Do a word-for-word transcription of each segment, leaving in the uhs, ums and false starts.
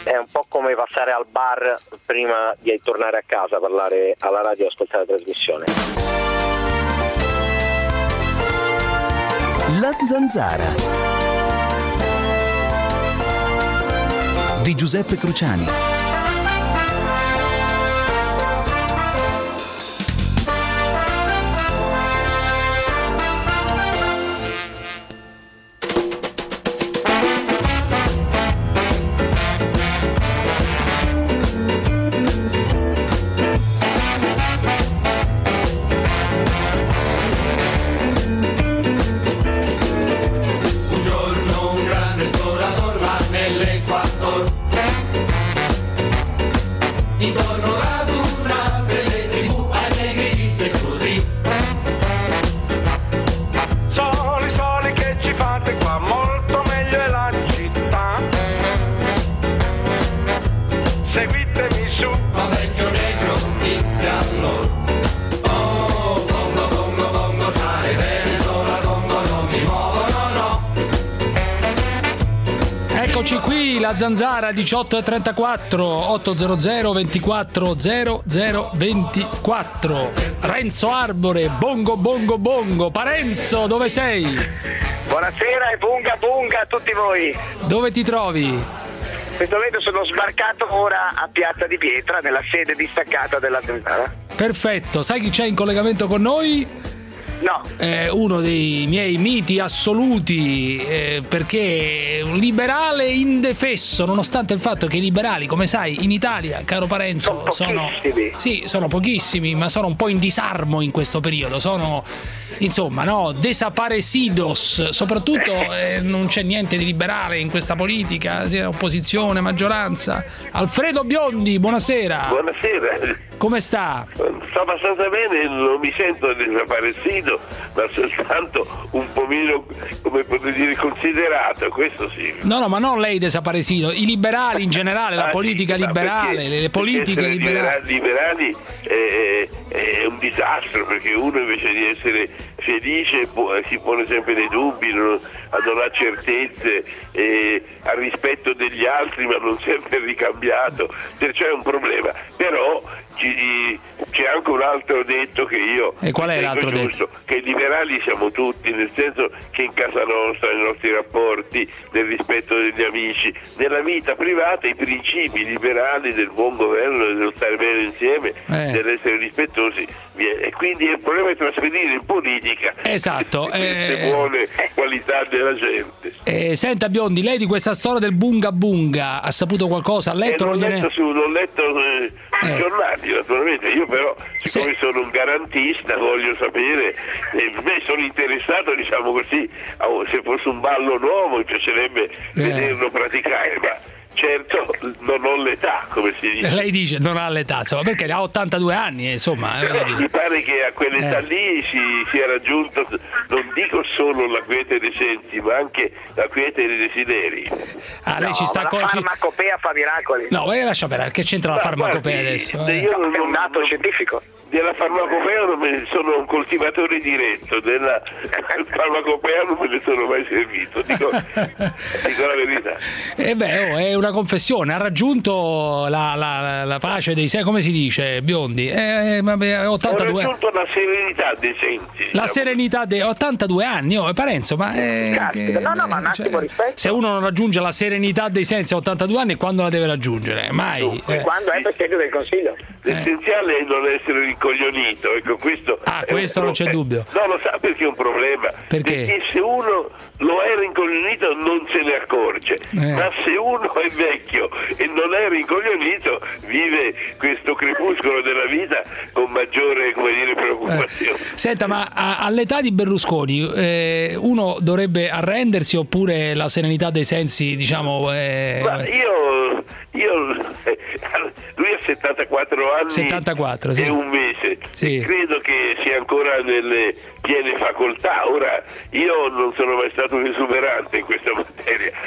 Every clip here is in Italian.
è un po' come passare al bar prima di tornare a casa, parlare alla radio e ascoltare la trasmissione. La Zanzara di Giuseppe Cruciani. La Zanzara diciotto e trentaquattro ottocento ventiquattro zero zero ventiquattro. Renzo Arbore, bongo bongo bongo. Parenzo, dove sei? Buonasera e bunga bunga a tutti voi. Dove ti trovi? In questo momento sono sbarcato ora a Piazza di Pietra, nella sede distaccata della Zanzara. Perfetto, sai chi c'è in collegamento con noi? No. Eh, uno dei miei miti assoluti, eh, perché un liberale indefesso, nonostante il fatto che i liberali, come sai, in Italia, caro Parenzo, sono pochissimi. sono, sì, sono pochissimi, ma sono un po' in disarmo in questo periodo, sono insomma, no, desaparecidos, soprattutto eh, non c'è niente di liberale in questa politica, sia opposizione, maggioranza. Alfredo Biondi, buonasera. Buonasera. Come sta? Sto abbastanza bene, non mi sento desaparecido, ma soltanto un po' meno, come potrei dire, considerato, questo sì. No, no, ma non lei desaparecido, i liberali in generale, la ah, politica sì, liberale, perché, le, le politiche liberali. liberali è, è un disastro, perché uno invece di essere felice può, si pone sempre dei dubbi, non, non ha certezze, eh, ha rispetto degli altri ma non sempre ricambiato, perciò è un problema. Però ci, c'è anche un altro detto che io e qual è l'altro giusto, detto? Che i liberali siamo tutti, nel senso che in casa nostra, nei nostri rapporti, nel rispetto degli amici, nella vita privata, i principi liberali del buon governo, dello stare bene insieme, eh. dell'essere rispettosi, e quindi il problema è trasferire in politica esatto, queste eh, buone qualità della gente. Eh, senta Biondi, lei di questa storia del bunga bunga ha saputo qualcosa? Ha letto? Eh, l'ho, non letto su, l'ho letto eh, sui eh. giornali, naturalmente. Io però, siccome Se... sono un garantista, voglio sapere, eh, beh, sono interessato, diciamo così, a, se fosse un ballo nuovo mi piacerebbe eh. vederlo praticare, ma certo non ho l'età, come si dice. Lei dice non ha l'età, insomma, perché ha ottantadue anni, insomma. Però eh, mi pare che a quell'età eh. lì si sia raggiunto, non dico solo la quiete dei sensi, ma anche la quiete dei desideri. Ah, lei no, ci sta la co- farmacopea fa miracoli. No, ma lascia perdere, che c'entra la Ma farmacopea guardi, adesso? Eh? Io non, È un dato non, scientifico. Della farmacopea non me ne sono un coltivatore diretto, della farmacopea non me ne sono mai servito, dico, dico la verità. E beh, oh, è una confessione, ha raggiunto la, la, la pace dei sensi, come si dice, Biondi? Eh, vabbè, ottantadue Ho raggiunto la serenità dei sensi. La diciamo. serenità dei ottantadue anni, oh, Parenzo, ma eh, Caspita, no, no, ma un attimo rispetto. se uno non raggiunge la serenità dei sensi a ottantadue anni, quando la deve raggiungere? Mai. Dunque, eh. Quando è Presidente del Consiglio? L'essenziale è non essere rincoglionito, ecco, questo Ah, è questo un non c'è pro- dubbio. No, lo sa perché è un problema? Perché? Perché se uno lo è rincoglionito non se ne accorge, Eh. ma se uno è vecchio e non è rincoglionito vive questo crepuscolo della vita con maggiore, come dire, preoccupazione. Eh. Senta, ma a- all'età di Berlusconi eh, uno dovrebbe arrendersi oppure la serenità dei sensi, diciamo... Eh... Ma io, io eh, lui ha settantaquattro anni settantaquattro, sì. e un mese, Sì. credo che sia ancora nelle piene facoltà. Ora io non sono mai stato un esuberante in questa materia, c'è chi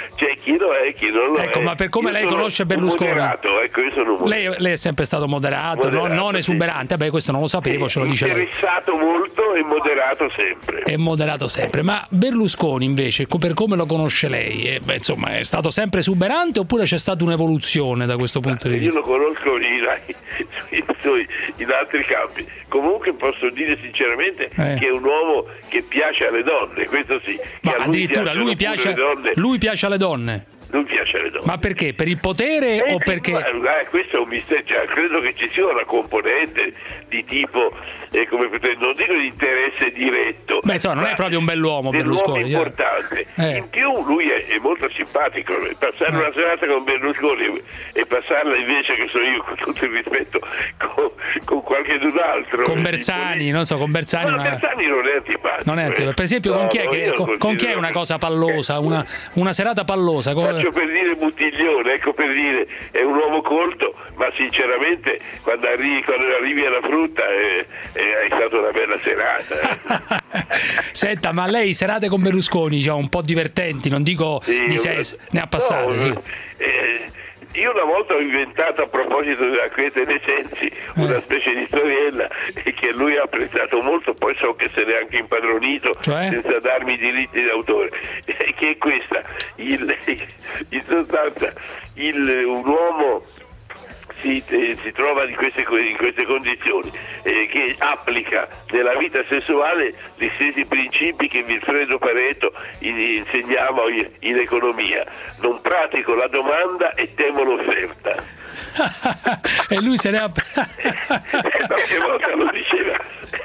chi lo è, chi non lo ecco, è. Ma per come io lei conosce Berlusconi, moderato, ecco, io sono lei, lei è sempre stato moderato, moderato non, non sì. esuberante. Beh, questo non lo sapevo, sì, ce lo dice lei. Interessato molto e moderato sempre. È moderato sempre. Ma Berlusconi invece, per come lo conosce lei, eh, beh, insomma, è stato sempre esuberante oppure c'è stata un'evoluzione da questo punto di vista? Io lo conosco in, in, in altri campi. Comunque posso dire sinceramente eh. che è un uomo che piace alle donne, questo sì. Ma che addirittura lui piace, lui piace alle donne. Non piace alle donne. Ma perché? Per il potere eh, o perché? Ma, eh, questo è un mistero, cioè, credo che ci sia una componente di tipo, eh, come non dico di interesse diretto. Beh, insomma, non è proprio un bell'uomo Berlusconi. Importante. Eh. In più lui è, è molto simpatico. Passare eh. una serata con Berlusconi e passarla invece, che so io, con tutto il rispetto, con, con qualcun altro. Con Bersani, non so, con Bersani. No, una... Bersani non è antipatico. Non è antipatico. Per esempio, no, con chi è, che, con, con chi è una cosa pallosa, una, una serata pallosa? Con... Faccio per dire Buttiglione, ecco, per dire, è un uomo colto, ma sinceramente quando arrivi, quando arrivi alla frutta è, è, è stata una bella serata. Eh. Senta, ma lei serate con Berlusconi, cioè, un po' divertenti, non dico sì, di sé, ne ha passate, no, sì. Eh, io una volta ho inventato, a proposito della Quiete dei Sensi, una eh. specie di storiella che lui ha apprezzato molto, poi so che se n'è anche impadronito, cioè? senza darmi i diritti d'autore, eh, che è questa, il, in sostanza il, un uomo si, eh, si trova in queste, in queste condizioni, eh, che applica nella vita sessuale gli stessi principi che Vilfredo Pareto in, insegnava in, in economia: non pratico la domanda e temo l'offerta. E lui se ne ha qualche volta lo diceva,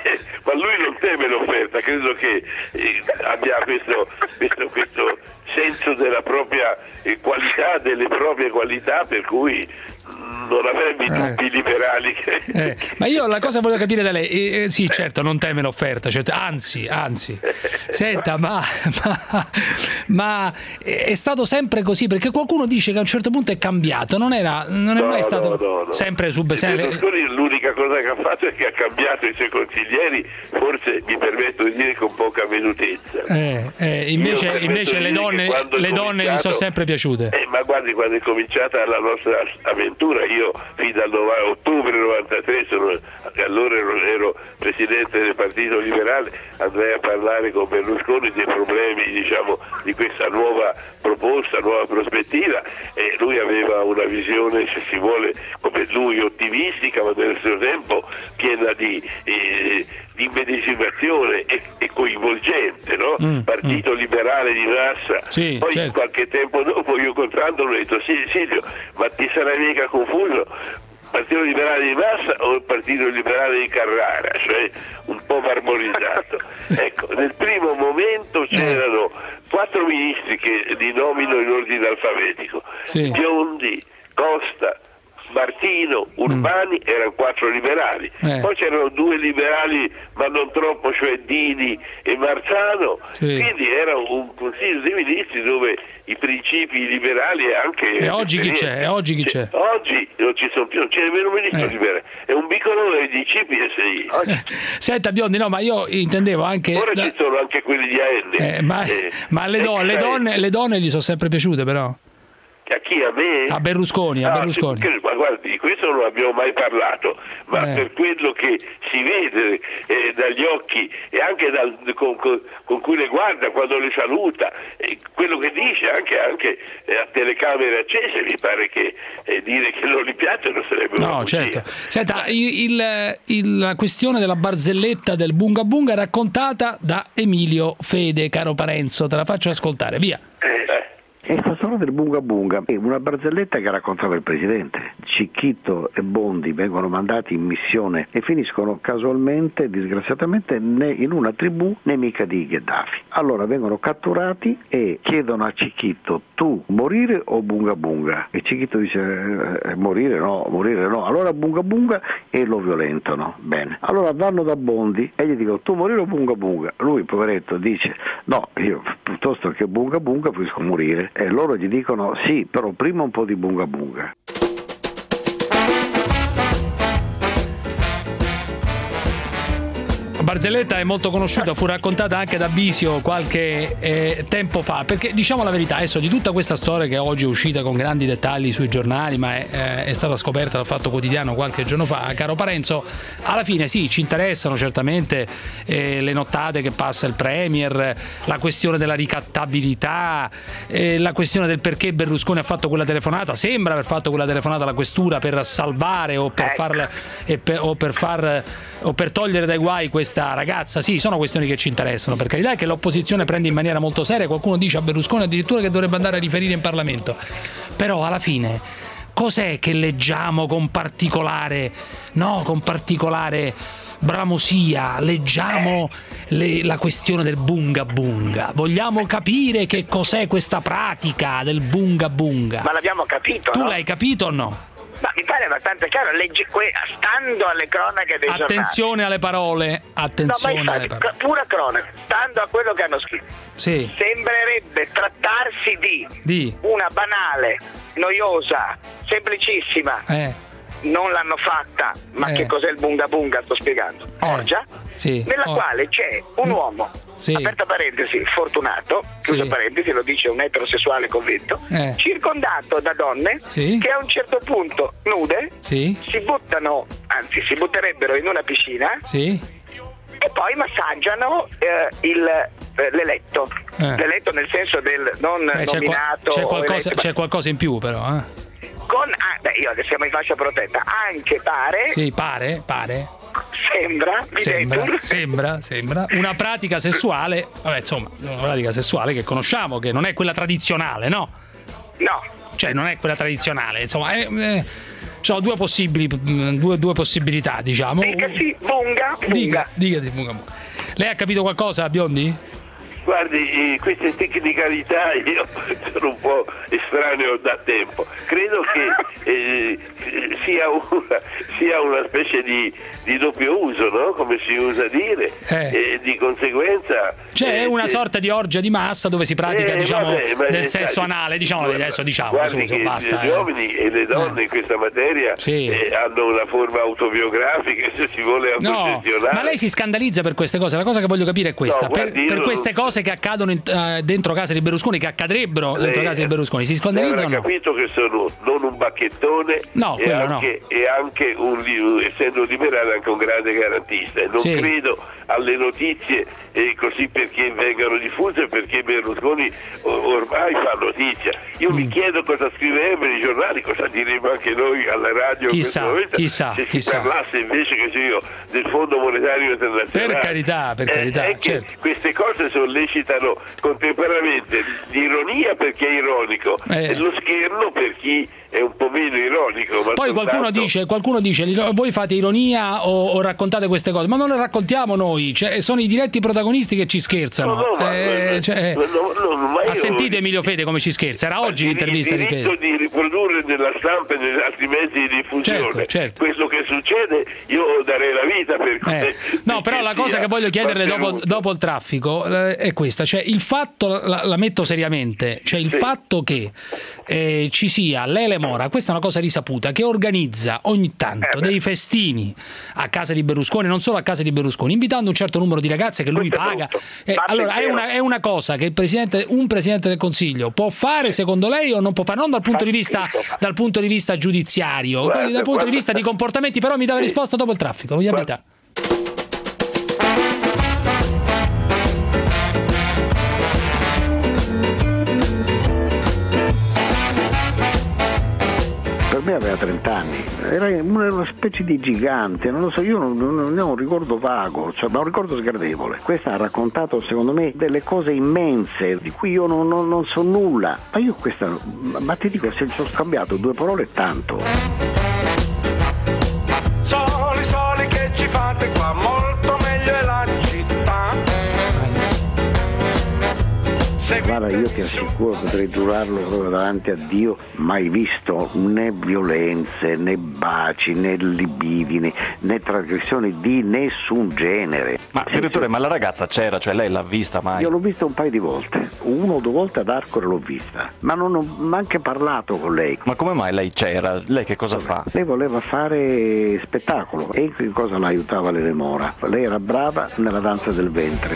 ma lui non teme l'offerta, credo che eh, abbia questo, questo, questo senso della propria eh, qualità, delle proprie qualità, per cui non avrebbe i dubbi eh. liberali che... eh. Ma io la cosa voglio capire da lei, eh, sì, certo, non teme l'offerta, certo, anzi, anzi senta, ma, ma, ma è stato sempre così? Perché qualcuno dice che a un certo punto è cambiato, non era, non è no, mai stato no, no, no. sempre su Besele. L'unica cosa che ha fatto è che ha cambiato i suoi consiglieri, forse mi permetto di dire con poca minutezza. Eh, eh, invece invece le donne, le donne gli sono sempre piaciute. Eh, ma guardi, quando è cominciata la nostra avventura, io fin dal nove ottobre novantatré, sono, allora ero, ero presidente del Partito Liberale, andai a parlare con Berlusconi dei problemi, diciamo, di questa nuova proposta, nuova prospettiva, e lui aveva una visione, se si vuole, come lui, ottimistica, ma nello stesso tempo piena di, eh, di immedesimazione e, e coinvolgente, no? Mm, Partito mm. liberale di massa. Sì, poi certo. Qualche tempo dopo, io incontrandolo, ho detto: sì, Silvio, ma ti sarai mica confuso? Partito Liberale di Massa o il Partito Liberale di Carrara, cioè un po' marmorizzato. Ecco, nel primo momento c'erano quattro ministri che li nomino in ordine alfabetico: sì. Biondi, Costa, Martino, Urbani, mm. erano quattro liberali. Eh. Poi c'erano due liberali, ma non troppo, cioè Dini e Marzano. Sì. Quindi era un consiglio dei ministri dove i principi liberali e anche... E oggi chi c'è? E oggi chi c'è? Oggi non ci sono più, non c'è nemmeno un ministro eh. liberale, è un bicolore di C P S I. Oggi... Senta Biondi, no, ma io intendevo anche... Ora da... ci sono anche quelli di A N. Eh, ma eh, ma le, do, le, donne, le donne gli sono sempre piaciute, però? A chi? A me? A Berlusconi, a no, Berlusconi. Che, ma guardi, di questo non abbiamo mai parlato, ma eh. per quello che si vede eh, dagli occhi e anche dal, con, con, con cui le guarda quando le saluta, eh, quello che dice anche, anche eh, a telecamere accese, mi pare che eh, dire che non gli piacciono sarebbe una no, bugia. certo. Senta, il, il, il, la questione della barzelletta del bunga bunga è raccontata da Emilio Fede, caro Parenzo, te la faccio ascoltare, via. Eh. E sta storia del bunga bunga è una barzelletta che raccontava il presidente. Cicchitto e Bondi vengono mandati in missione e finiscono casualmente, disgraziatamente, né in una tribù nemica di Gheddafi. Allora vengono catturati e chiedono a Cicchitto: tu morire o bunga bunga? E Cicchitto dice eh, morire no, morire no. Allora bunga bunga e lo violentano. Bene. Allora vanno da Bondi e gli dicono: tu morire o bunga bunga? Lui, poveretto, dice: no, io piuttosto che bunga bunga preferisco morire. E loro gli dicono: sì, però prima un po' di bunga bunga. Barzelletta è molto conosciuta, fu raccontata anche da Bisio qualche eh, tempo fa, perché diciamo la verità, adesso di tutta questa storia che oggi è uscita con grandi dettagli sui giornali, ma è, eh, è stata scoperta dal Fatto Quotidiano qualche giorno fa, caro Parenzo, alla fine sì, ci interessano certamente eh, le nottate che passa il Premier, la questione della ricattabilità, eh, la questione del perché Berlusconi ha fatto quella telefonata, sembra aver fatto quella telefonata alla questura per salvare o per farla e per, o per far o per togliere dai guai questa ragazza. Sì, sono questioni che ci interessano, per carità, che l'opposizione prende in maniera molto seria. Qualcuno dice a Berlusconi addirittura che dovrebbe andare a riferire in Parlamento, però alla fine cos'è che leggiamo con particolare no con particolare bramosia? Leggiamo le, la questione del bunga bunga, vogliamo capire che cos'è questa pratica del bunga bunga. Ma l'abbiamo capito, tu no? L'hai capito o no? Ma mi pare abbastanza chiaro, legge, que, stando alle cronache dei attenzione giornali. alle parole, attenzione no, ma infatti, alle parole. Pura cronaca, stando a quello che hanno scritto, sì. Sembrerebbe trattarsi di, di una banale, noiosa, semplicissima, eh. non l'hanno fatta, ma eh. che cos'è il bunga bunga, sto spiegando, eh. orgia, sì. nella oh. quale c'è un uomo, sì. aperta parentesi, fortunato, chiusa sì. parentesi, lo dice un eterosessuale convinto, eh. circondato da donne sì. che a un certo punto nude sì. si buttano, anzi si butterebbero in una piscina sì. e poi massaggiano eh, il, eh, l'eletto, eh. l'eletto nel senso del non eh, c'è nominato. Qua, c'è, qualcosa, eletto, c'è qualcosa in più però, eh. Con, ah, beh, io che siamo in fascia protetta, anche pare. Sì, pare, pare. Sembra, sembra, sembra, sembra una pratica sessuale, vabbè, insomma, una pratica sessuale che conosciamo, che non è quella tradizionale, no? No. Cioè, non è quella tradizionale, insomma, è, è, sono due possibili, due, due possibilità, diciamo. Dica sì, bunga, bunga. Dica, dica di bunga, bunga. Lei ha capito qualcosa, Biondi? Guardi, queste tecnicalità io sono un po' estraneo da tempo. Credo che eh, sia, una, sia una specie di, di doppio uso, no? Come si usa dire, eh. e di conseguenza c'è eh, una se... sorta di orgia di massa dove si pratica, eh, diciamo, vabbè, ma del sesso sai, anale, diciamo, guarda, adesso diciamo, guardi su, su, basta. Gli eh. uomini e le donne eh. in questa materia sì. eh, hanno una forma autobiografica, se si vuole autogestionare. No, ma lei si scandalizza per queste cose. La cosa che voglio capire è questa: no, per, guardi, per io... queste cose che accadono in, uh, dentro casa di Berlusconi, che accadrebbero dentro lei, casa di Berlusconi, si scandalizzano? Ho capito che sono non un bacchettone, no, e anche, no. e anche un, essendo liberale, anche un grande garantista. E non sì. credo alle notizie eh, così perché vengano diffuse, perché Berlusconi ormai fa notizia. Io mm. mi chiedo cosa scriverebbero i giornali, cosa diremmo anche noi alla radio chissà, in questo momento, chissà, se chissà. si parlasse invece che io del Fondo Monetario Internazionale. Per carità, per carità, eh, certo. Queste cose sollecitano contemporaneamente l'ironia per chi è ironico eh. e lo scherno per chi è un po' meno ironico. Ma poi qualcuno soltanto... dice, qualcuno dice voi fate ironia o, o raccontate queste cose, ma non le raccontiamo noi, cioè, sono i diretti protagonisti che ci scherzano. No, no, ma, eh, cioè, no, no, no, ma ha io... sentito Emilio Fede come ci scherza? Era oggi l'intervista di Fede. Il diritto di riprodurre nella stampa e negli altri mezzi di diffusione certo, certo. questo che succede, io darei la vita per eh. No, però la cosa che voglio chiederle dopo, dopo il traffico eh, è questa, cioè il fatto, la, la metto seriamente, cioè il sì. fatto che eh, ci sia Lele Mora, questa è una cosa risaputa, che organizza ogni tanto eh dei festini a casa di Berlusconi, non solo a casa di Berlusconi, invitando un certo numero di ragazze che lui questo paga. È eh, allora è una, è una cosa che il presidente, un presidente del Consiglio può fare secondo lei o non può fare? Non dal punto di vista, dal punto di vista giudiziario, guarda, dal punto guarda. di vista di comportamenti, però mi dà la risposta dopo il traffico, voglio verità. Per me aveva trenta anni, era una, una specie di gigante, non lo so, io non, non, non ho un ricordo vago, cioè, ma un ricordo sgradevole. Questa ha raccontato secondo me delle cose immense di cui io non, non, non so nulla, ma io questa, ma ti dico, se ci ho scambiato due parole tanto. Soli, soli che ci fate qua, molto meglio è la città. Guarda, io ti assicuro, potrei giurarlo proprio davanti a Dio, mai visto né violenze, né baci, né libidini, né trasgressioni di nessun genere. Ma direttore, ma la ragazza c'era, cioè lei l'ha vista mai? Io l'ho vista un paio di volte, uno o due volte ad Arcore l'ho vista, ma non ho neanche parlato con lei. Ma come mai lei c'era? Lei che cosa fa? Lei voleva fare spettacolo e in cosa la aiutava l'Elemora? Lei era brava nella danza del ventre.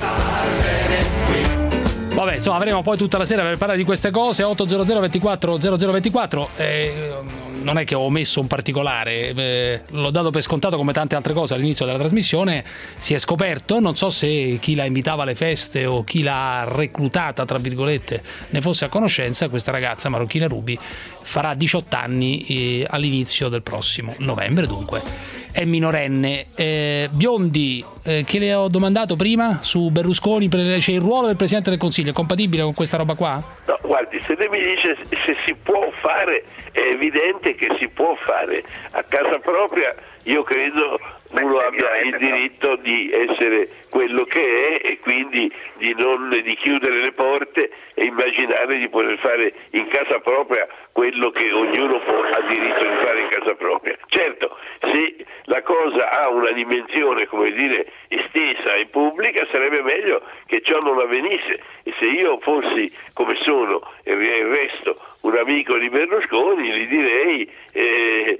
Vabbè, insomma, avremo poi tutta la sera per parlare di queste cose. otto zero zero ventiquattro zero zero ventiquattro. Eh, non è che ho omesso un particolare, eh, l'ho dato per scontato come tante altre cose all'inizio della trasmissione. Si è scoperto, non so se chi la invitava alle feste o chi l'ha reclutata, tra virgolette, ne fosse a conoscenza, questa ragazza Marocchina Rubi farà diciotto anni eh, all'inizio del prossimo novembre, dunque è minorenne. eh, Biondi, eh, che le ho domandato prima su Berlusconi, c'è il ruolo del Presidente del Consiglio, è compatibile con questa roba qua? No, guardi, se lei mi dice se si può fare, è evidente che si può fare a casa propria. Io credo uno abbia il diritto di essere quello che è e quindi di non di chiudere le porte e immaginare di poter fare in casa propria quello che ognuno può, ha diritto di fare in casa propria. Certo, se la cosa ha una dimensione, come dire, estesa e pubblica, sarebbe meglio che ciò non avvenisse. E se io fossi, come sono e il resto, un amico di Berlusconi, gli direi eh,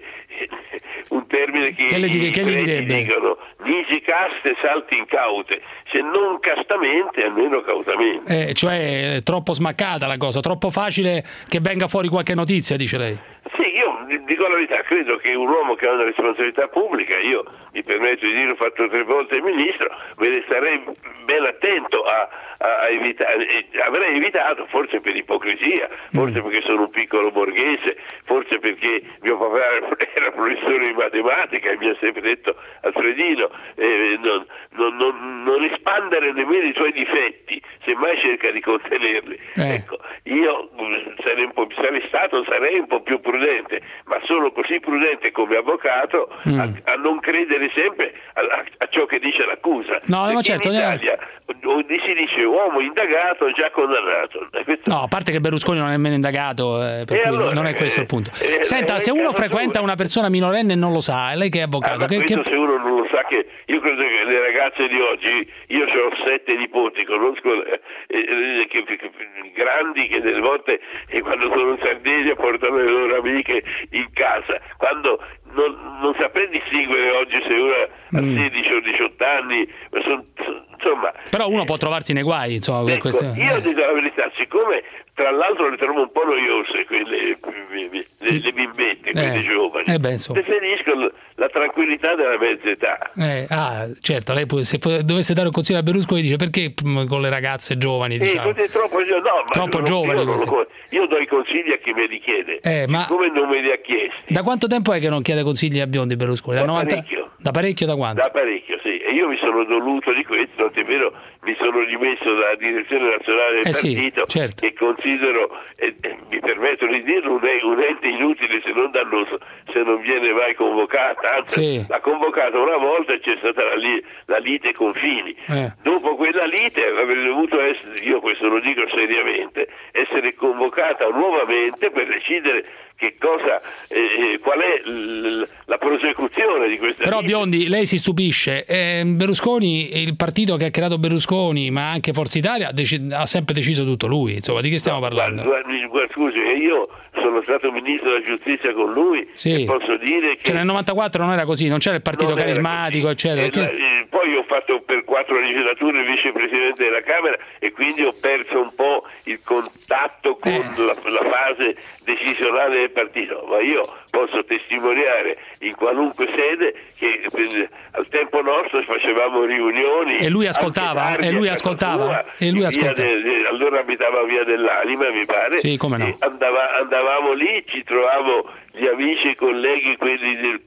un termine che, che, le dire, i che gli direbbe? Dicono nisi caste salti incaute, se non castamente almeno cautamente. Eh, cioè è troppo smaccata la cosa, troppo facile che venga fuori qualche notizia, dice lei. Sì, io dico la verità, credo che un uomo che ha una responsabilità pubblica, io mi permetto di dire, ho fatto tre volte il ministro, me ne starei ben attento a, a, a evitare, avrei evitato, forse per ipocrisia, forse mm. perché sono un piccolo borghese, forse perché mio papà era professore di matematica e mi ha sempre detto Alfredino, eh, non, non, non, non espandere nemmeno i suoi difetti, semmai cerca di contenerli. Eh. Ecco, io sarei, un po', sarei stato, sarei un po' più prudente, ma sono così prudente come avvocato mm. a, a non credere sempre a, a, a ciò che dice l'accusa. No, ma certo, in Italia eh. si dice uomo indagato già condannato. Questo... No, a parte che Berlusconi non è nemmeno indagato, eh, per cui allora, non è questo eh, il punto. Eh, Senta, eh, se uno frequenta una persona minorenne e non lo sa, lei che è avvocato, ah, che, questo che... se uno non lo sa, che io credo che le ragazze di oggi, io ho sette nipoti, conosco eh, eh, che, che, grandi che delle volte eh, quando sono in Sardegna portano le loro amiche in casa, quando non, non saprei distinguere oggi se uno ha mm. sedici o diciotto anni, ma son, insomma, però uno può trovarsi nei guai, insomma, ecco, queste... io eh. dico la verità, siccome tra l'altro le trovo un po' noiose quelle le, le bimbette, quelle eh, giovani, eh beh, preferisco la tranquillità della mezza età. Eh, ah, certo, lei può, se dovesse dare un consiglio a Berlusconi dice perché con le ragazze giovani, diciamo. Sì, troppo, no, ma troppo non, giovani. Io, lo, io do i consigli a chi me li chiede, eh, ma come non me li ha chiesti. Da quanto tempo è che non chiede consigli a Biondi Berlusconi? Da, da novanta... parecchio. Da parecchio, da quanto? Da parecchio, sì. E io mi sono doluto di questo, tant'è vero, mi sono dimesso dalla direzione nazionale del eh partito, sì, certo. che considero, eh, mi permetto di dirlo, un, un ente inutile se non dannoso, se non viene mai convocata. Anzi, sì. l'ha convocata una volta e c'è stata la, li, la lite con Fini. Eh. Dopo quella lite avrebbe dovuto essere, io questo lo dico seriamente, essere convocata nuovamente per decidere che cosa, eh, qual è l- la prosecuzione di questa Però lite. Biondi, lei si stupisce, eh, Berlusconi, il partito che ha creato Berlusconi, ma anche Forza Italia, dec- ha sempre deciso tutto lui, insomma, di che stiamo no, parlando? Guarda, guarda, scusi, io sono stato ministro della giustizia con lui, sì. e posso dire che... Cioè nel novantaquattro non era così, non c'era il partito non carismatico, eccetera. E la, e poi ho fatto per quattro legislature il vicepresidente della Camera e quindi ho perso un po' il contatto con eh. la, la fase decisionale del partito, ma io posso testimoniare in qualunque sede che per, al tempo nostro facevamo riunioni e lui ascoltava e lui ascoltava sua, e lui ascoltava de, de, allora abitava via dell'Anima, mi pare. Sì, come no. Andava, andavamo lì, ci trovavamo gli amici e colleghi, quelli del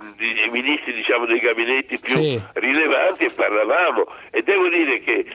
i ministri, diciamo, dei gabinetti più sì. rilevanti, e parlavamo, e devo dire che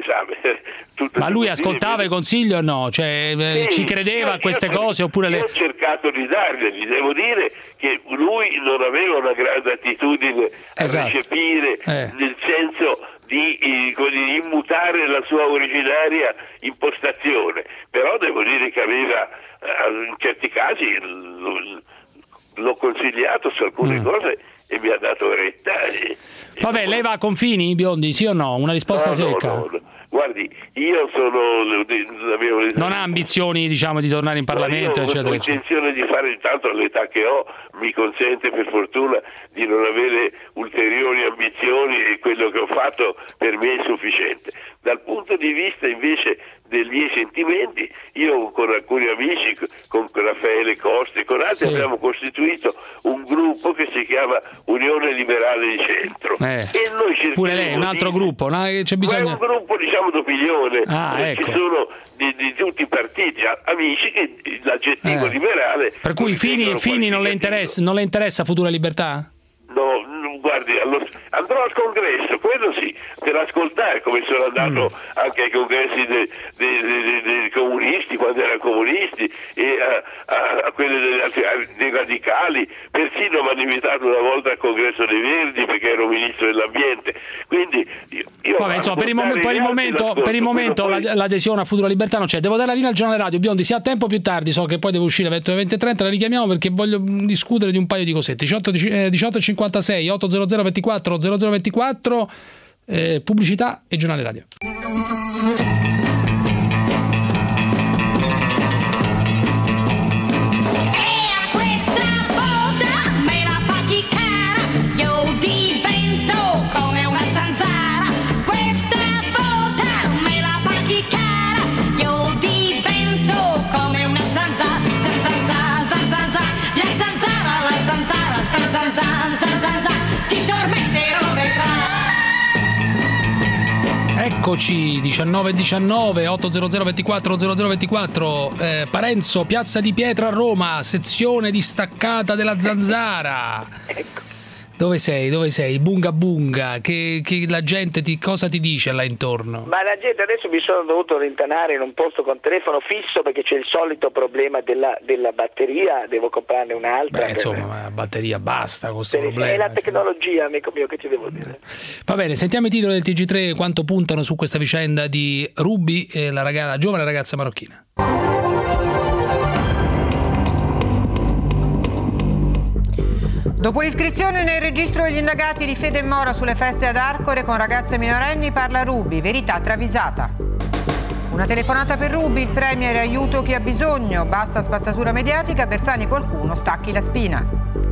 sa, ma lui ascoltava i consigli o no? Cioè, sì, ci credeva io, a queste io, cose oppure io le... ho cercato di darglieli, devo dire che lui non aveva una grande attitudine esatto. a recepire, eh. nel senso di di, di, di immutare la sua originaria impostazione, però devo dire che aveva eh, in certi casi l- l'ho consigliato su alcune mm. cose e mi ha dato retta. E, Vabbè, e lei va a confini, Biondi, sì o no? Una risposta no, secca. No, no, no. Guardi, io sono... Non ha ambizioni, diciamo, di tornare in Parlamento, io eccetera, ho eccetera. intenzione di fare, intanto l'età che ho mi consente per fortuna di non avere ulteriori ambizioni e quello che ho fatto per me è sufficiente. Dal punto di vista invece dei miei sentimenti, io con alcuni amici, con Raffaele Costa e con altri, sì. abbiamo costituito un gruppo che si chiama Unione Liberale di Centro. Eh. E noi Pure lei, un altro di... gruppo, no? C'è bisogno... Ma è un gruppo, diciamo, d'opinione, ah, ecco. ci sono di, di tutti i partiti amici che l'aggettivo eh. liberale... Per cui Fini, Fini non, le interessa, non le interessa Futura Libertà? No, guardi, allo, andrò al congresso, quello sì, per ascoltare, come sono andato mm. anche ai congressi dei, dei, dei, dei comunisti, quando erano comunisti, e a, a, a quelli dei, dei radicali, persino mi hanno invitato una volta al congresso dei Verdi perché ero ministro dell'ambiente, quindi io, io Vabbè, insomma, per il, mom- per il momento, per il momento poi... l'adesione a Futura Libertà non c'è. Devo dare la linea al giornale radio, Biondi, se ha tempo più tardi, so che poi devo uscire alle venti e trenta, la richiamiamo perché voglio discutere di un paio di cosette. diciotto e cinquantasei otto zero zero ventiquattro zero zero ventiquattro, eh, pubblicità e giornale radio. Eccoci, diciannove e diciannove, otto zero zero ventiquattro zero zero ventiquattro, eh, Parenzo, Piazza di Pietra a Roma, sezione distaccata della Zanzara. Ecco. Dove sei? Dove sei? Bunga bunga, che, che la gente ti, cosa ti dice là intorno? Ma la gente adesso mi sono dovuto rintanare in un posto con telefono fisso perché c'è il solito problema della, della batteria, devo comprarne un'altra. Beh, insomma, la batteria basta con questo per... problema. È la tecnologia, amico mio, che ti devo dire. Va bene, sentiamo i titoli del T G tre, quanto puntano su questa vicenda di Ruby e la, ragazza, la giovane ragazza marocchina. Dopo l'iscrizione nel registro degli indagati di Fede e Mora sulle feste ad Arcore con ragazze minorenni, parla Ruby, verità travisata. Una telefonata per Ruby, il premier aiuto chi ha bisogno, basta spazzatura mediatica, Bersani qualcuno, stacchi la spina.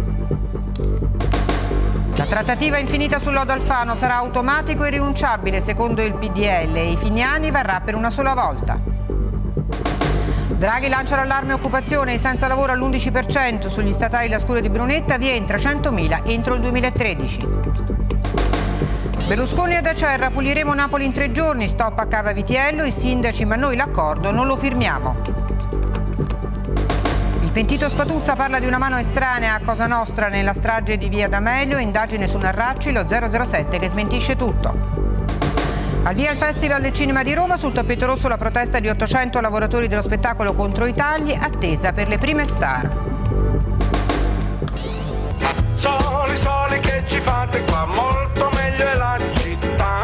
La trattativa infinita sul lodo Alfano sarà automatico e irrinunciabile secondo il P D L e i Finiani varrà per una sola volta. Draghi lancia l'allarme occupazione, senza lavoro all'undici per cento, sugli statali la scure di Brunetta, via in trecentomila entro il duemilatredici. Berlusconi ad Acerra, puliremo Napoli in tre giorni, stop a Cava Vitiello, i sindaci ma noi l'accordo non lo firmiamo. Il pentito Spatuzza parla di una mano estranea a Cosa Nostra nella strage di via D'Amelio, indagine su Narracci, lo zero zero sette che smentisce tutto. Al via il Festival del Cinema di Roma, sul tappeto rosso la protesta di ottocento lavoratori dello spettacolo contro i tagli, attesa per le prime star. Soli, soli che ci fate qua, molto meglio è la città.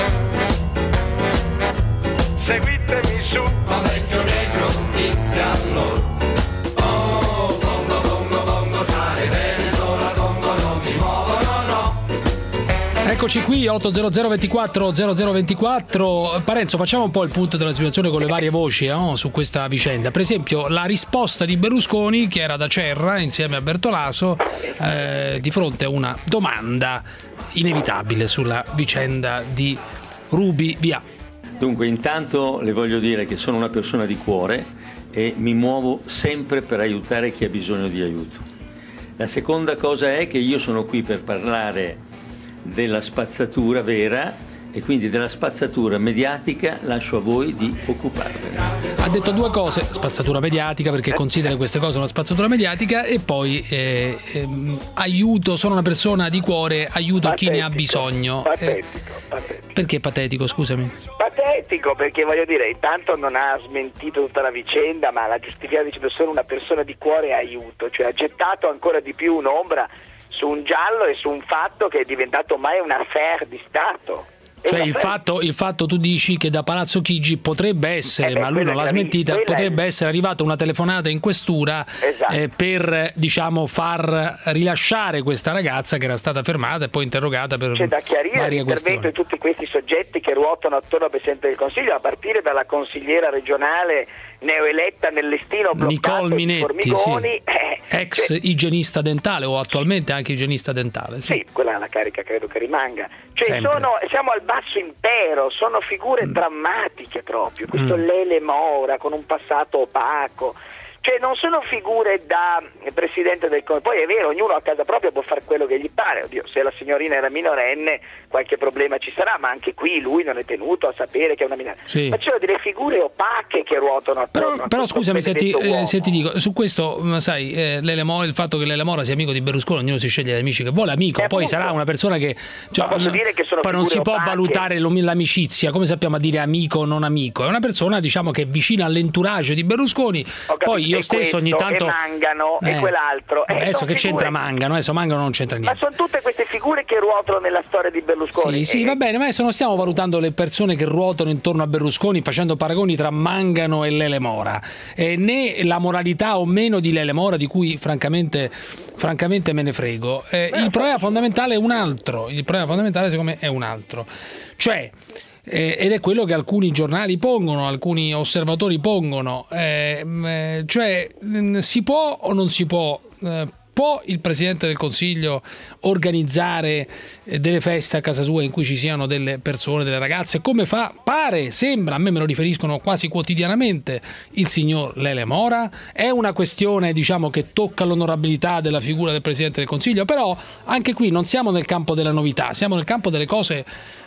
Seguitemi su. Ma vecchio negro disse allora, oh, bongo, bongo, bongo, stare bene sola, bongo, non mi muovo, no, no. Eccoci qui, otto zero zero ventiquattro zero zero ventiquattro. Parenzo, facciamo un po' il punto della situazione con le varie voci no? su questa vicenda. Per esempio, la risposta di Berlusconi, che era ad Acerra insieme a Bertolaso, eh, di fronte a una domanda inevitabile sulla vicenda di Ruby via. Dunque, intanto le voglio dire che sono una persona di cuore e mi muovo sempre per aiutare chi ha bisogno di aiuto. La seconda cosa è che io sono qui per parlare della spazzatura vera e quindi della spazzatura mediatica lascio a voi di occuparvene. Ha detto due cose, spazzatura mediatica perché considera queste cose una spazzatura mediatica e poi eh, eh, aiuto, sono una persona di cuore, aiuto patetico, a chi ne ha bisogno. Patetico, eh, patetico. Perché patetico, scusami? Patetico perché voglio dire, intanto non ha smentito tutta la vicenda ma l'ha giustificato dicendo sono una persona di cuore e aiuto, cioè ha gettato ancora di più un'ombra su un giallo e su un fatto che è diventato ormai un affaire di Stato. Cioè il fatto, il fatto tu dici che da Palazzo Chigi potrebbe essere, Eh beh, ma lui non quella l'ha è smentita, gravissima, quella potrebbe è- essere arrivata una telefonata in questura Esatto. eh, per diciamo far rilasciare questa ragazza che era stata fermata e poi interrogata per C'è da chiarire varie l'intervento questioni. di tutti questi soggetti che ruotano attorno al Presidente del Consiglio, a partire dalla consigliera regionale neoeletta nel listino bloccato Nicole di Minetti, Formigoni. sì. eh, Ex cioè, igienista dentale o attualmente anche igienista dentale. Sì. sì, quella è la carica, credo che rimanga. Cioè, Sempre. sono, siamo al basso impero, sono figure drammatiche proprio. Questo Mm. Lele Mora con un passato opaco. Cioè non sono figure da Presidente del Consiglio. Poi è vero, ognuno a casa propria può fare quello che gli pare. Oddio, se la signorina era minorenne qualche problema ci sarà, ma anche qui lui non è tenuto a sapere che è una minorenne. Sì. Ma ci sono delle figure opache che ruotano attorno Però, a però questo scusami se ti, benedetto eh, uomo. se ti dico, su questo, ma sai, eh, Lele Mo- il fatto che Lele Mora sia amico di Berlusconi, ognuno si sceglie gli amici che vuole, amico, Eh, poi appunto. sarà una persona che... cioè, Ma posso dire che sono poi non si figure può opache. valutare l'um- l'amicizia, come sappiamo a dire amico o non amico, è una persona diciamo che è vicina all'entourage di Berlusconi, Ho capito, poi io e stesso ogni questo, tanto... e Mangano Eh, e quell'altro. vabbè, Eh, adesso sono che c'entra figure- Mangano, adesso Mangano non c'entra Ma niente. sono tutte queste figure che ruotano nella storia di Berlusconi. Sì, sì, E- va bene, ma adesso non stiamo valutando le persone che ruotano intorno a Berlusconi facendo paragoni tra Mangano e Lele Mora, eh, né la moralità o meno di Lele Mora, di cui francamente, francamente me ne frego. Eh, il problema fondamentale è un altro, il problema fondamentale secondo me è un altro, cioè... Eh, ed è quello che alcuni giornali pongono, alcuni osservatori pongono, eh, mh, cioè mh, si può o non si può, eh, può il Presidente del Consiglio organizzare eh, delle feste a casa sua in cui ci siano delle persone, delle ragazze, come fa, pare, sembra, a me me lo riferiscono quasi quotidianamente il signor Lele Mora? È una questione diciamo che tocca l'onorabilità della figura del Presidente del Consiglio, però anche qui non siamo nel campo della novità, siamo nel campo delle cose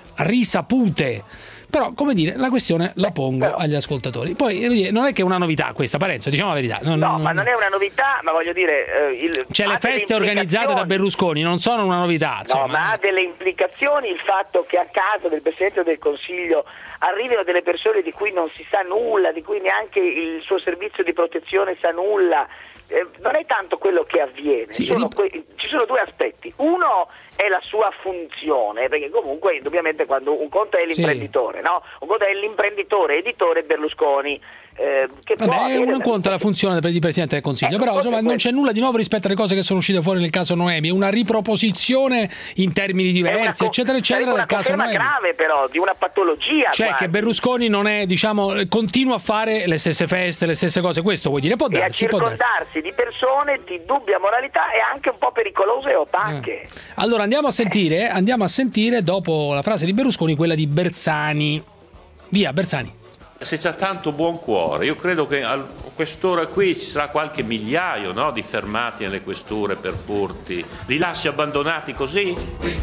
risapute. Però, come dire, la questione la pongo però- agli ascoltatori. Poi eh, non è che è una novità questa, Parenzo, diciamo la verità. Non- No, non- ma non è una novità, ma voglio dire... eh, il, Cioè, le ha delle feste organizzate da implicazioni. Berlusconi non sono una novità. No, insomma. ma ha delle implicazioni il fatto che a casa del Presidente del Consiglio arrivino delle persone di cui non si sa nulla, di cui neanche il suo servizio di protezione sa nulla. Eh, non è tanto quello che avviene, Sì, sono rip- que- ci sono due aspetti. Uno è la sua funzione, perché comunque indubbiamente quando un conto è l'imprenditore, no? Un conto è l'imprenditore editore Berlusconi. Eh, che può Vabbè, è avere un da- conto la funzione di Presidente del Consiglio, Ecco, però forse insomma, non questo. c'è nulla di nuovo rispetto alle cose che sono uscite fuori nel caso Noemi, è una riproposizione in termini È una diversi, co- eccetera, eccetera, sarebbe del caso una Noemi. conferma grave però di una patologia. Cioè guardi. che Berlusconi non è, diciamo, continua a fare le stesse feste, le stesse cose, questo vuoi dire? Può e a darsi, può darsi. circondarsi di persone di dubbia moralità e anche un po' pericolose e opache. Allora andiamo a sentire, andiamo a sentire dopo la frase di Berlusconi quella di Bersani. Via, Bersani. Se c'è tanto buon cuore, io credo che a quest'ora qui ci sarà qualche migliaio, no, di fermati nelle questure per furti. Li lasci abbandonati così?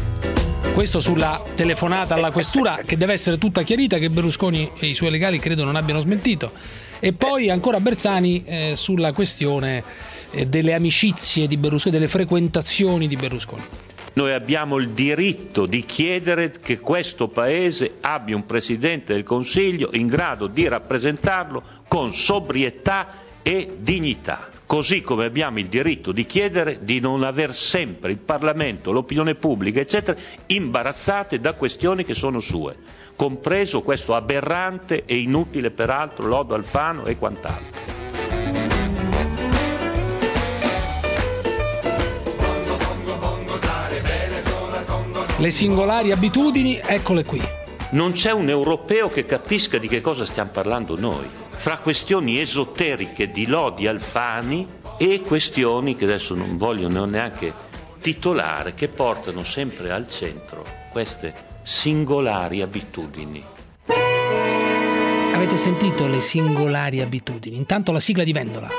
Questo sulla telefonata alla questura che deve essere tutta chiarita, che Berlusconi e i suoi legali credo non abbiano smentito. E poi ancora Bersani eh, sulla questione eh, delle amicizie di Berlusconi, delle frequentazioni di Berlusconi. Noi abbiamo il diritto di chiedere che questo Paese abbia un Presidente del Consiglio in grado di rappresentarlo con sobrietà e dignità. Così come abbiamo il diritto di chiedere di non aver sempre il Parlamento, l'opinione pubblica, eccetera, imbarazzate da questioni che sono sue, compreso questo aberrante e inutile peraltro lodo Alfano e quant'altro. Le singolari abitudini, eccole qui. Non c'è un europeo che capisca di che cosa stiamo parlando noi, fra questioni esoteriche di lodi Alfani e questioni che adesso non voglio neanche titolare, che portano sempre al centro queste singolari abitudini. Avete sentito le singolari abitudini? Intanto la sigla di Vendola.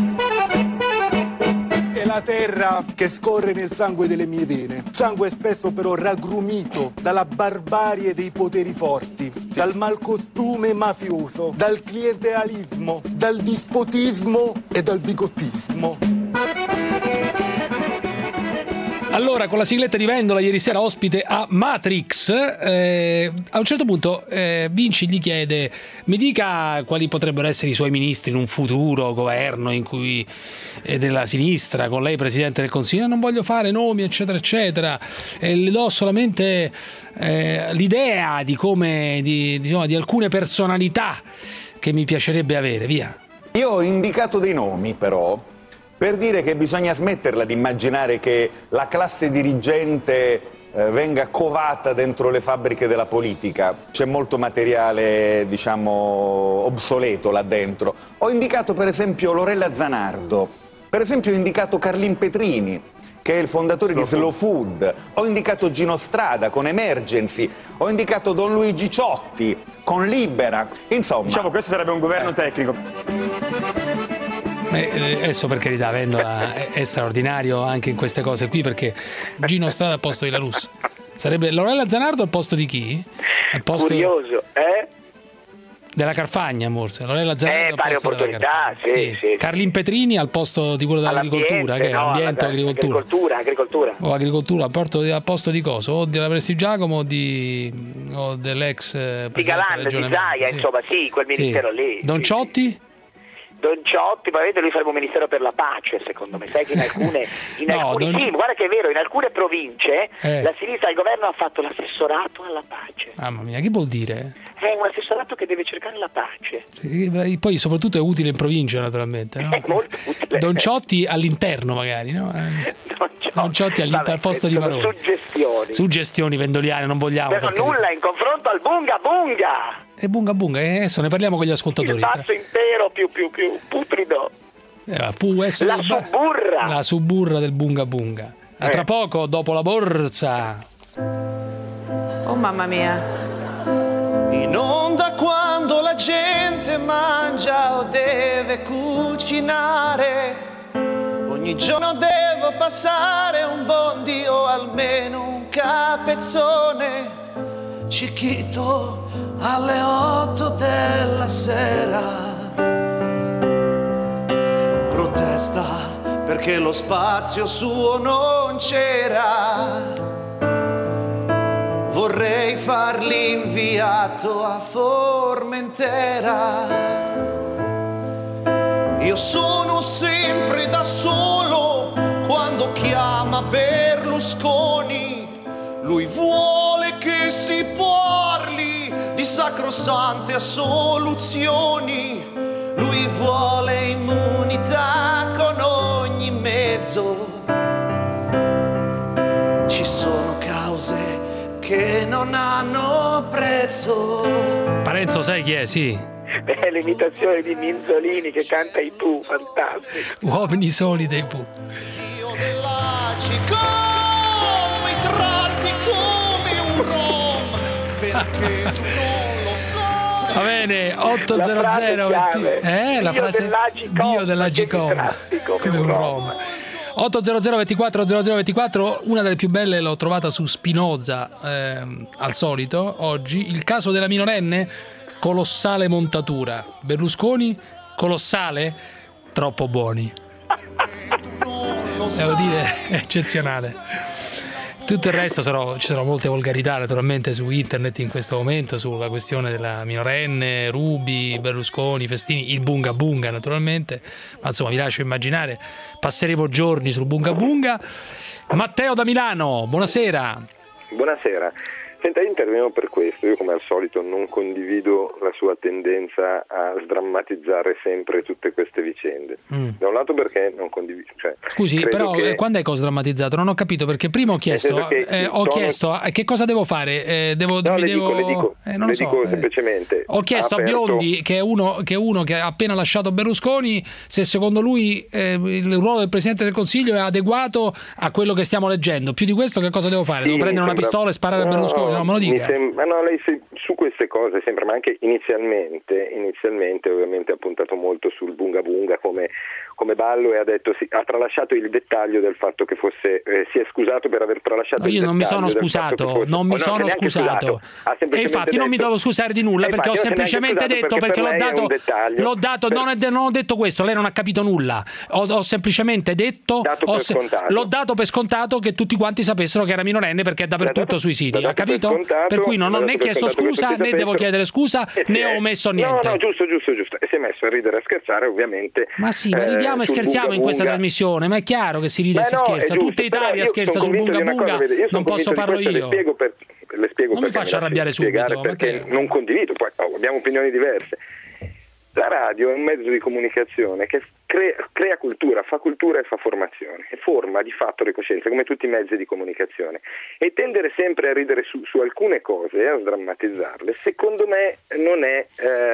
È la terra che scorre nel sangue delle mie vene, sangue spesso però raggrumito dalla barbarie dei poteri forti, dal malcostume mafioso, dal clientelismo, dal dispotismo e dal bigottismo. Allora, con la sigletta di Vendola, ieri sera ospite a Matrix, eh, a un certo punto eh, Vinci gli chiede: mi dica quali potrebbero essere i suoi ministri in un futuro governo in cui eh, della sinistra, con lei Presidente del Consiglio. Non voglio fare nomi, eccetera, eccetera. Eh, le do solamente eh, l'idea di come, di, di, insomma, di alcune personalità che mi piacerebbe avere, via. Io ho indicato dei nomi, però, per dire che bisogna smetterla di immaginare che la classe dirigente eh, venga covata dentro le fabbriche della politica. C'è molto materiale, diciamo, obsoleto là dentro. Ho indicato per esempio Lorella Zanardo, per esempio ho indicato Carlin Petrini, che è il fondatore Slow di Slow Food. Food. Ho indicato Gino Strada con Emergency, ho indicato Don Luigi Ciotti con Libera. Insomma, diciamo, questo sarebbe un governo eh. tecnico. Beh, adesso, per carità, Vendola è, è straordinario anche in queste cose qui, perché Gino Strada al posto di La Russa sarebbe Lorella Zanardo al posto di chi? Al posto Curioso, eh? Della Carfagna, forse. Lorella Zanardo eh, al pari posto opportunità, sì, sì, sì. Carlin Petrini al posto di quello dell'agricoltura, che è no, ambiente o agricoltura? Agricoltura, agricoltura. O agricoltura, al posto, al posto di cosa? O della Prestigiacomo o, di, o dell'ex eh, di Galan, di Zaia, sì. Insomma, sì, quel ministero sì. lì. Don sì, Ciotti? Sì. Don Ciotti, ma vedete, lui farebbe un ministero per la pace, secondo me. Sai che in alcune, in no, alcuni Don... sì, guarda che è vero, in alcune province eh. la sinistra al governo ha fatto l'assessorato alla pace. Mamma mia, che vuol dire? È un assessorato che deve cercare la pace. Sì, poi soprattutto è utile in provincia, naturalmente, no? È molto utile. Don Ciotti all'interno, magari, no? Eh. Don Ciotti, Don Ciotti al posto di Maroni. Suggestioni. Suggestioni vendoliane, non vogliamo. Però nulla in confronto al bunga bunga. E bunga bunga, eh, adesso ne parliamo con gli ascoltatori. Il basso impero più, più, più putrido. Eh, pu, la suburra. La suburra del bunga bunga. A tra eh. poco, dopo la borsa. Oh mamma mia. In onda quando la gente mangia o deve cucinare, ogni giorno devo passare un bondi o almeno un capezzone. Cicchito alle otto della sera protesta perché lo spazio suo non c'era. Vorrei farli inviato a Formentera. Io sono sempre da solo quando chiama Berlusconi. Lui vuole che si parli di sacrosante soluzioni. Lui vuole immunità con ogni mezzo. Ci sono cause che non hanno prezzo. Parenzo, sai chi è? Sì. È l'imitazione di Minzolini che canta i Pooh, fantastico. Uomini soli dei Pooh. Io dell'Aci, come mi tratti come un rom, perché tu non lo sai. Va bene, otto zero zero eh, la frase Dio dell'Agicom come un rom. otto zero zero ventiquattro zero zero ventiquattro, una delle più belle l'ho trovata su Spinoza, ehm, al solito oggi. Il caso della minorenne, colossale montatura. Berlusconi, colossale, troppo buoni. Devo dire, è eccezionale. Tutto il resto sarò, ci sono molte volgarità naturalmente su internet in questo momento sulla questione della minorenne, Rubi, Berlusconi, Festini, il bunga bunga naturalmente, ma insomma vi lascio immaginare, passeremo giorni sul bunga bunga. Matteo da Milano, buonasera. Buonasera. Senta, io intervengo per questo. Io, come al solito, non condivido la sua tendenza a sdrammatizzare sempre tutte queste vicende. Mm. Da un lato perché non condivido. Cioè, Scusi, però che... quando è che ho sdrammatizzato? Non ho capito, perché prima ho chiesto, eh, ho tono... chiesto eh, che cosa devo fare? Eh, devo, no, mi le devo... dico, le dico, eh, non le lo so, dico eh. semplicemente. Ho chiesto aperto... a Biondi, che è, uno, che è uno che ha appena lasciato Berlusconi, se secondo lui eh, il ruolo del Presidente del Consiglio è adeguato a quello che stiamo leggendo. Più di questo che cosa devo fare? Devo sì, prendere una sembra... pistola e sparare no, a Berlusconi? No, me lo dica. Sem- ma no, lei se, su queste cose sembra, ma anche inizialmente, inizialmente ovviamente ha puntato molto sul bunga bunga come, come ballo e ha detto sì, ha tralasciato il dettaglio del fatto che fosse eh, si è scusato per aver tralasciato no, il io non mi dettaglio sono del fatto scusato, che fosse, non mi oh, no, sono neanche scusato, scusato. Ha e infatti semplicemente non mi detto- devo scusare di nulla Eh, perché ho infatti, non si è neanche semplicemente scusato detto perché perché per l'ho lei è dato, un dettaglio. l'ho dato Per- non, è- non ho detto questo, lei non ha capito nulla, ho, ho semplicemente detto Dato ho per se- scontato. l'ho dato per scontato che tutti quanti sapessero che era minorenne perché è dappertutto sui siti, l'ha ha dato per capito? scontato, Per cui non l'ha ho dato né per chiesto scontato che scusa tutti né devo sapessero. chiedere scusa E si né è- ho omesso niente. No, no, giusto, giusto, giusto. E si è messo a ridere e a scherzare, ovviamente. Ma sì, ma eh, ridiamo e sul scherziamo bunga in questa bunga. trasmissione, ma è chiaro che si ride e Beh, si no, è scherza. giusto, Tutta però Italia io scherza sono sul convinto bunga di una cosa, bunga, vede, io sono non posso convinto di farlo questo, io. Le spiego, per, le spiego Non mi perché faccia lasci arrabbiare spiegare, subito, perché Matteo. non condivido, poi oh, abbiamo opinioni diverse. La radio è un mezzo di comunicazione che crea, crea cultura, fa cultura e fa formazione, e forma di fatto le coscienze come tutti i mezzi di comunicazione, e tendere sempre a ridere su, su alcune cose e a sdrammatizzarle secondo me non è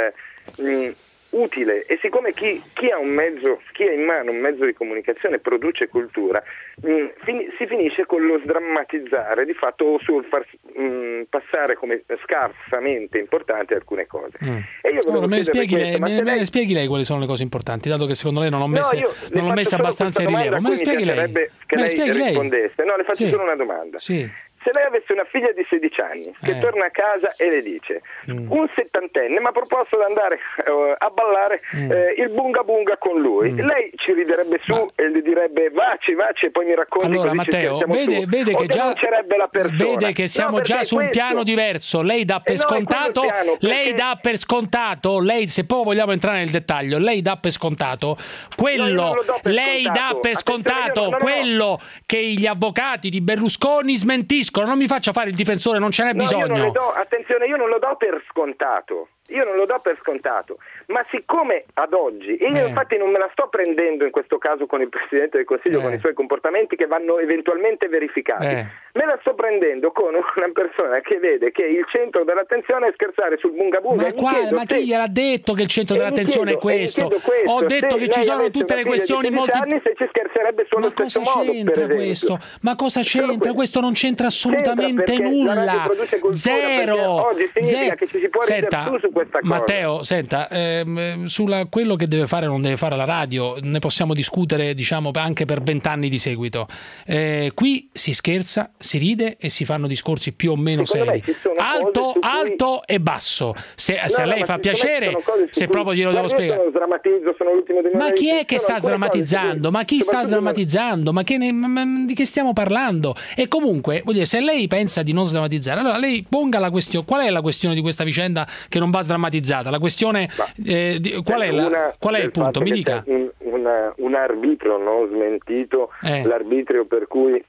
eh, mh, utile, e siccome chi, chi ha un mezzo, chi ha in mano un mezzo di comunicazione produce cultura, mh, fin- si finisce con lo sdrammatizzare di fatto o sul far mh, passare come scarsamente importanti alcune cose. Mm. E io Allora, volevo me, ne chiederle spieghi questo, lei, ma me, se me lei- ne spieghi lei quali sono le cose importanti, dato che secondo lei non ho messe, No, io le non ho faccio messe solo abbastanza in questa rilievo. Me ne domanda a cui spieghi mi lei? piacerebbe che Me ne lei spieghi lei? rispondesse. No, le faccio Sì. solo una domanda. Sì. Se lei avesse una figlia di sedici anni che Eh. torna a casa e le dice Mm. un settantenne mi ha proposto di andare eh, a ballare Mm. eh, il bunga bunga con lui, Mm. lei ci riderebbe su e le direbbe vaci vaci e poi mi racconti Allora così Matteo, ci scherziamo vede, su. vede O che già denuncerebbe la persona. vede che siamo No, già perché su un questo- piano diverso. Lei dà per Eh no, è quello il scontato, piano, perché- lei dà per scontato, lei se poi vogliamo entrare nel dettaglio, lei dà per scontato quello, No, io non lo do per lei scontato. dà per Attenzione, scontato io no, no, no. quello che gli avvocati di Berlusconi smentiscono. Non mi faccia fare il difensore, non ce n'è No, io non bisogno. le do, attenzione, io non lo do per scontato. Io non lo do per scontato, ma siccome ad oggi, e io Eh. infatti non me la sto prendendo in questo caso con il Presidente del Consiglio, Eh. con i suoi comportamenti che vanno eventualmente verificati, Eh. me la sto prendendo con una persona che vede che il centro dell'attenzione è scherzare sul bunga bunga. Ma, e mi quale, chiedo ma se- chi gliel'ha detto che il centro e mi dell'attenzione chiedo- è e mi questo? chiedo questo, Ho detto se che ci lei sono avesse tutte una le figlia di questioni sedici molto. anni, se ci scherzerebbe solo Ma allo stesso cosa modo, per c'entra esempio. questo? Ma cosa c'entra? questo. Questo non c'entra assolutamente C'entra perché la radio nulla. produce cultura, Zero. perché oggi significa Zero. che ci si può ridere Senta, su su questa cosa. Matteo, senta, ehm, sulla quello che deve fare o non deve fare la radio ne possiamo discutere, diciamo, anche per vent'anni di seguito. Eh, qui si scherza, si ride e si fanno discorsi più o meno Secondo me seri. ci sono cose Alto, su cui- alto e basso. Se, se a No, no, lei ma fa secondo me piacere, ci sono cose su se cui- proprio glielo devo Guarda, io spiegare. sono drammatizzo, sono l'ultimo dei Ma monelli, chi è ci che sono sta alcune cose su cui- sdrammatizzando? Ma chi sta soprattutto- sdrammatizzando? Ma, che ne- ma- ma- di che stiamo parlando? E comunque, voglio dire, se lei pensa di non sdrammatizzare, allora lei ponga la questione. Qual è la questione di questa vicenda che non va sdrammatizzata? La questione, eh, di- qual è, la- Una qual è il del punto? fatto Mi che dica. c'è Un, una- un arbitro non smentito, Eh. l'arbitrio per cui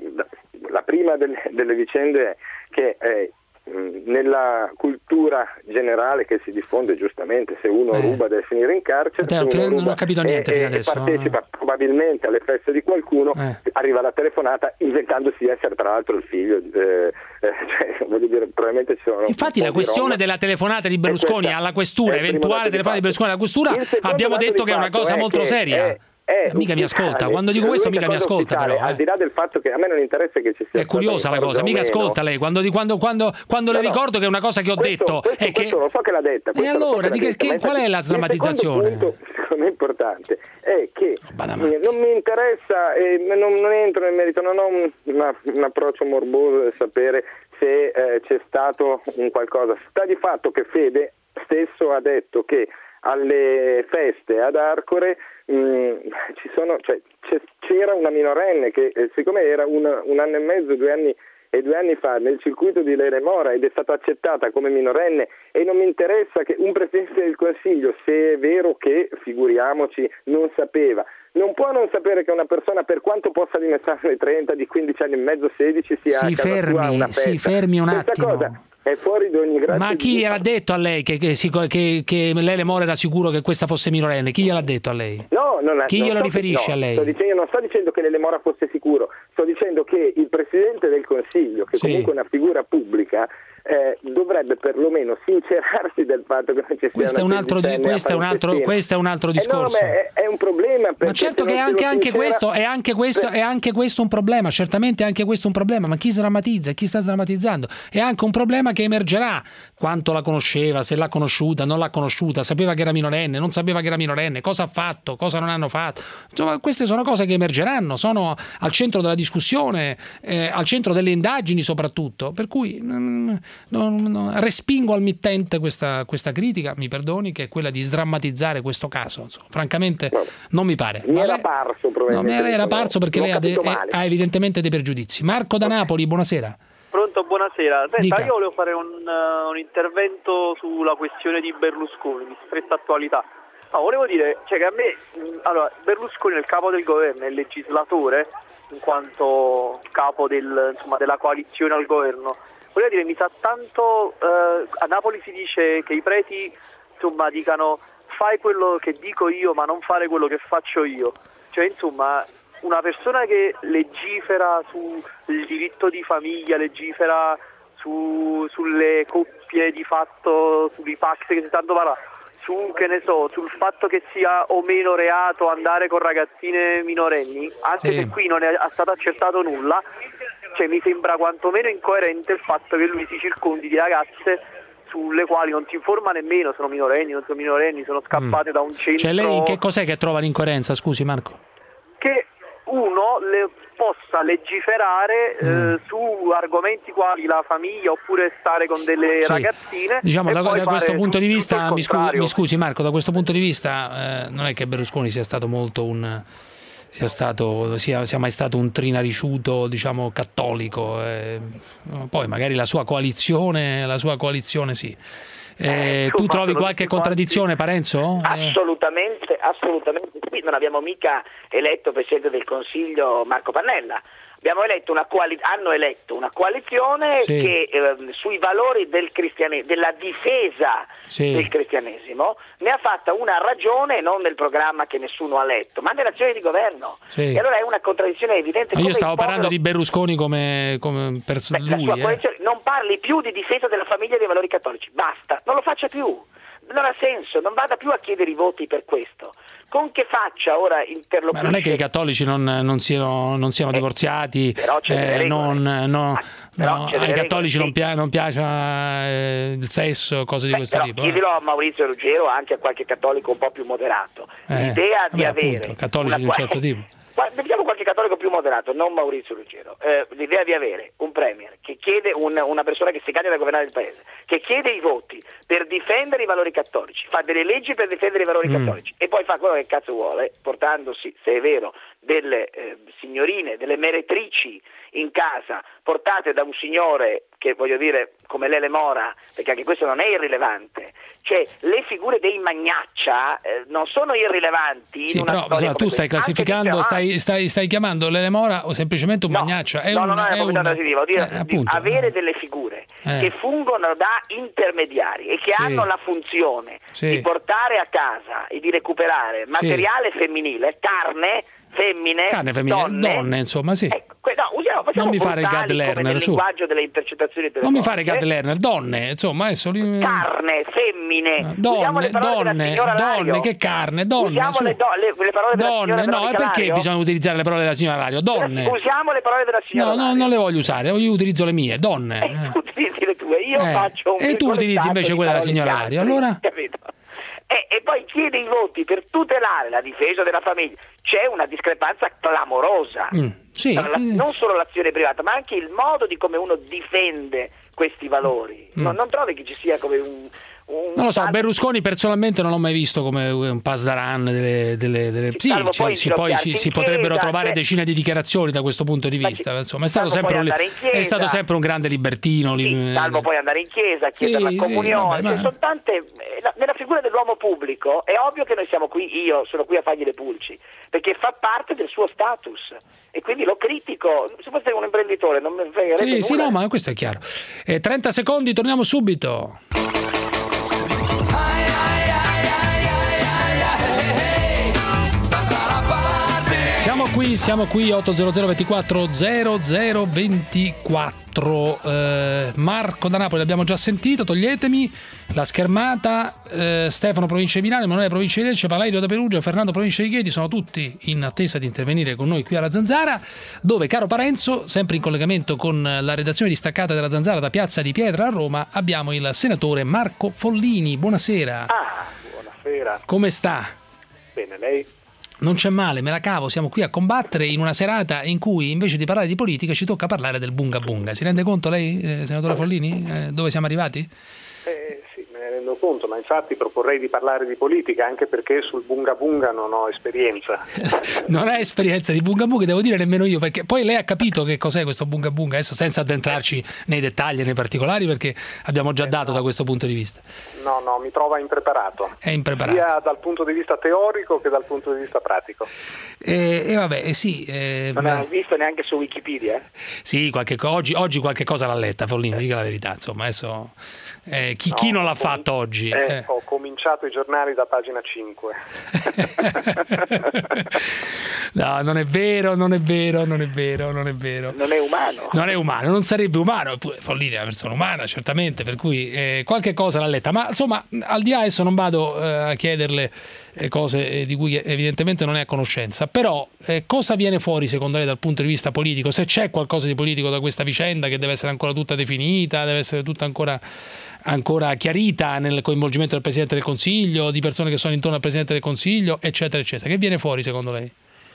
la prima delle, delle vicende è che eh, mh, nella cultura generale che si diffonde giustamente, se uno Eh. ruba deve finire in carcere, Matteo, se uno non ho ruba capito niente e, fino e adesso, partecipa probabilmente alle feste di qualcuno, Eh. arriva la telefonata inventandosi di essere tra l'altro il figlio, eh, eh, cioè, voglio dire, probabilmente ci sono Infatti un la po' di questione rom. della telefonata di Berlusconi questa alla questura, è il primo eventuale dato di telefonata di Berlusconi alla questura, Il secondo abbiamo dato detto di che è una fatto cosa è molto che seria. è- è mica mi ufficiale. ascolta. Quando dico questo L'unica mica mi cosa ascolta ufficiale, però, eh. al di là del fatto che a me non interessa che ci sia È curiosa la cosa, mica ascolta lei. Quando, quando, quando, quando le No, no. ricordo che è una cosa che ho Questo- detto questo, è che. questo lo so che l'ha detta. E questo lo so allora, l'ha di che- detta, che- ma qual è la infatti sdrammatizzazione? Il secondo punto, secondo me importante, è che Badamanti. eh, non mi interessa e non, non entro nel merito, non ho un, una- un approccio morboso del sapere se eh, c'è stato un qualcosa. Sta di fatto che Fede stesso ha detto che alle feste ad Arcore mh, ci sono, cioè, c'è- c'era una minorenne che eh, siccome era un, un anno e mezzo, due anni e due anni fa nel circuito di Lele Mora ed è stata accettata come minorenne, e non mi interessa che un Presidente del Consiglio, se è vero che, figuriamoci, non sapeva, non può non sapere che una persona, per quanto possa dimostrare trenta, di quindici anni e mezzo, sedici, sia Si a casa fermi, sua a una festa. si fermi un Questa attimo. cosa è fuori di ogni grazia. Ma chi di- gliel'ha detto a lei che, che, si- che, che Lele Mora era sicuro che questa fosse minorenne? Chi gliel'ha detto a lei? No, non è, Chi non glielo sto- riferisce no, a lei? Sto dicendo, io non sto dicendo che Lele Mora fosse sicuro, sto dicendo che il Presidente del Consiglio, che Sì. comunque è una figura pubblica, eh, dovrebbe perlomeno sincerarsi del fatto che non ci sia questo è un altro, di, questo è un altro, questo è un altro discorso. Eh no, è, è un problema. Ma certo che è anche, anche questo, è anche questo, è anche questo un problema, certamente è anche questo un problema, ma chi sdrammatizza, chi sta sdrammatizzando? È anche un problema che emergerà, quanto la conosceva, se l'ha conosciuta, non l'ha conosciuta, sapeva che era minorenne, non sapeva che era minorenne, cosa ha fatto, cosa non hanno fatto. Insomma, queste sono cose che emergeranno, sono al centro della discussione, eh, al centro delle indagini soprattutto, per cui non, non, non, respingo al mittente questa, questa critica, mi perdoni, che è quella di sdrammatizzare questo caso. Insomma, francamente no, non mi pare. Mi era parso, probabilmente. No, mi era parso perché lei ha, de, ha evidentemente dei pregiudizi. Marco da Napoli, buonasera. Pronto, buonasera. Senta, Dica. io volevo fare un, uh, un intervento sulla questione di Berlusconi, di stretta attualità. No, volevo dire, cioè che a me, mh, allora, Berlusconi è il capo del governo, è il legislatore, in quanto capo del, insomma, della coalizione al governo. Volevo dire, mi sa tanto, uh, a Napoli si dice che i preti, insomma, dicano fai quello che dico io, ma non fare quello che faccio io. Cioè, insomma, una persona che legifera sul diritto di famiglia, legifera su, sulle coppie di fatto, sui pax che si stanno parlando, su, che ne so, sul fatto che sia o meno reato andare con ragazzine minorenni, anche sì. se qui non è stato accertato nulla, cioè mi sembra quantomeno incoerente il fatto che lui si circondi di ragazze sulle quali non ti informa nemmeno, sono minorenni, non sono minorenni, sono scappate mm. da un centro. Cioè lei che cos'è che trova l'incoerenza, scusi Marco? Che uno le possa legiferare mm. eh, su argomenti quali la famiglia oppure stare con delle sì. ragazzine. Diciamo da, da questo punto di tutto vista, mi scusi, mi scusi Marco, da questo punto di vista eh, non è che Berlusconi sia stato molto un sia stato sia, sia mai stato un trinariciuto, diciamo, cattolico, eh, poi magari la sua coalizione, la sua coalizione sì. Eh, tu trovi qualche contraddizione, Parenzo? Assolutamente, assolutamente. Qui non abbiamo mica eletto Presidente del Consiglio Marco Pannella. Abbiamo eletto una coali- hanno eletto una coalizione sì. che eh, sui valori del cristianesimo, della difesa sì. del cristianesimo, ne ha fatta una ragione non nel programma che nessuno ha letto, ma nell'azione di governo. Sì. E allora è una contraddizione evidente. Ma io stavo povero... parlando di Berlusconi come, come perso- Beh, lui. La sua eh. non parli più di difesa della famiglia e dei valori cattolici, basta, non lo faccia più. Non ha senso, non vada più a chiedere i voti per questo. Con che faccia ora interloquisce? Ma non è che i cattolici non, non siano, non siano eh, divorziati, eh, non, no, no, ai cattolici non, pia- non piace eh, il sesso, cose di Beh, questo però, tipo. Chiedilo eh. a Maurizio Ruggero, anche a qualche cattolico un po' più moderato. Eh, L'idea di vabbè, avere appunto, cattolici una... di un certo tipo. Vediamo qualche cattolico più moderato, non Maurizio Ruggero. Eh, l'idea di avere un premier che chiede un, una persona che si candida a governare il paese, che chiede i voti per difendere i valori cattolici, fa delle leggi per difendere i valori mm. cattolici e poi fa quello che cazzo vuole, portandosi, se è vero, delle eh, signorine, delle meretrici in casa portate da un signore che, voglio dire, come Lele Mora, perché anche questo non è irrilevante. Cioè, le figure dei Magnaccia eh, non sono irrilevanti. Sì, in una però insomma, tu stai classificando, stai, stai, stai chiamando Lele Mora o semplicemente un no, Magnaccia? È no, un, no, no, è un... Vuol dire eh, di avere delle figure eh. che fungono da intermediari e che sì. hanno la funzione sì. di portare a casa e di recuperare materiale sì. femminile, carne, femmine, carne femminile, donne, donne insomma, sì. Ecco, no, usiamo, non mi fare il Gad Lerner, nel su. linguaggio delle intercettazioni non mi fare Gad Lerner, donne, insomma, adesso li... carne, femmine, donne, donne, donne, che carne, donne, usiamo su. le, do, le, le parole della donne, signora no, e perché bisogna utilizzare le parole della signora Lario? Donne. Usiamo le parole della signora No, no, non le voglio usare, io utilizzo le mie, donne. Eh, tu utilizzi le tue, io eh. faccio un E tu utilizzi invece quella della signora Lario, allora? Capito? E, e poi chiede i voti per tutelare la difesa della famiglia. C'è una discrepanza clamorosa mm, sì, tra la, mm. non solo l'azione privata, ma anche il modo di come uno difende questi valori. Mm. Non, non trovi che ci sia come un... un non lo so, Berlusconi personalmente non l'ho mai visto come un pasdaran delle, delle, delle... sì, cioè, poi, si, poi si, si potrebbero chiesa, trovare cioè... decine di dichiarazioni da questo punto di vista, insomma è stato, sempre un, è stato sempre un grande libertino, sì, salvo poi andare in chiesa, chiedere sì, la comunione, sì, vabbè, ma... sono tante. Nella figura dell'uomo pubblico è ovvio che noi siamo qui, io sono qui a fargli le pulci, perché fa parte del suo status e quindi lo critico. Se fosse un imprenditore non mi fregherebbe nulla. Sì, sì, no, ma questo è chiaro. Eh, trenta secondi, torniamo subito. Siamo Siamo qui, siamo qui, otto zero zero ventiquattro zero zero ventiquattro. Eh, Marco da Napoli l'abbiamo già sentito, toglietemi la schermata. eh, Stefano provincia di Milano, Emanuele provincia di Lecce, Valerio da Perugia, Fernando provincia di Chieti, sono tutti in attesa di intervenire con noi qui alla Zanzara, dove, caro Parenzo, sempre in collegamento con la redazione distaccata della Zanzara da Piazza di Pietra a Roma, abbiamo il senatore Marco Follini. Buonasera. Ah, buonasera. Come sta? Bene, lei? Non c'è male, me la cavo, siamo qui a combattere in una serata in cui invece di parlare di politica ci tocca parlare del bunga bunga. Si rende conto lei, eh, senatore Follini, eh, dove siamo arrivati? Eh, sì, me ne rendo conto, ma infatti proporrei di parlare di politica anche perché sul bunga bunga non ho esperienza. Non ha esperienza di bunga bunga, devo dire nemmeno io, perché poi lei ha capito che cos'è questo bunga bunga, adesso senza addentrarci nei dettagli e nei particolari, perché abbiamo già dato da questo punto di vista. No, no, mi trova impreparato. È impreparato. Sia dal punto di vista teorico che dal punto di vista pratico. E, e vabbè, eh sì. Eh, non ma... l'hai visto neanche su Wikipedia? Eh? Sì, qualche, oggi, oggi qualche cosa l'ha letta, Follini, dica la verità, insomma, adesso... Eh, chi, no, chi non l'ha com- fatto oggi? Eh, Eh. Ho cominciato i giornali da pagina cinque. No, non è vero, non è vero, non è vero, non è vero. Non è umano. Non è umano, non sarebbe umano. Eppure Follini è una persona umana, certamente, per cui eh, qualche cosa l'ha letta. Ma insomma, al di là adesso non vado eh, a chiederle eh, cose eh, di cui evidentemente non è a conoscenza. Però eh, cosa viene fuori secondo lei dal punto di vista politico? Se c'è qualcosa di politico da questa vicenda, che deve essere ancora tutta definita, deve essere tutta ancora... ancora chiarita nel coinvolgimento del Presidente del Consiglio, di persone che sono intorno al Presidente del Consiglio, eccetera, eccetera. Che viene fuori secondo lei?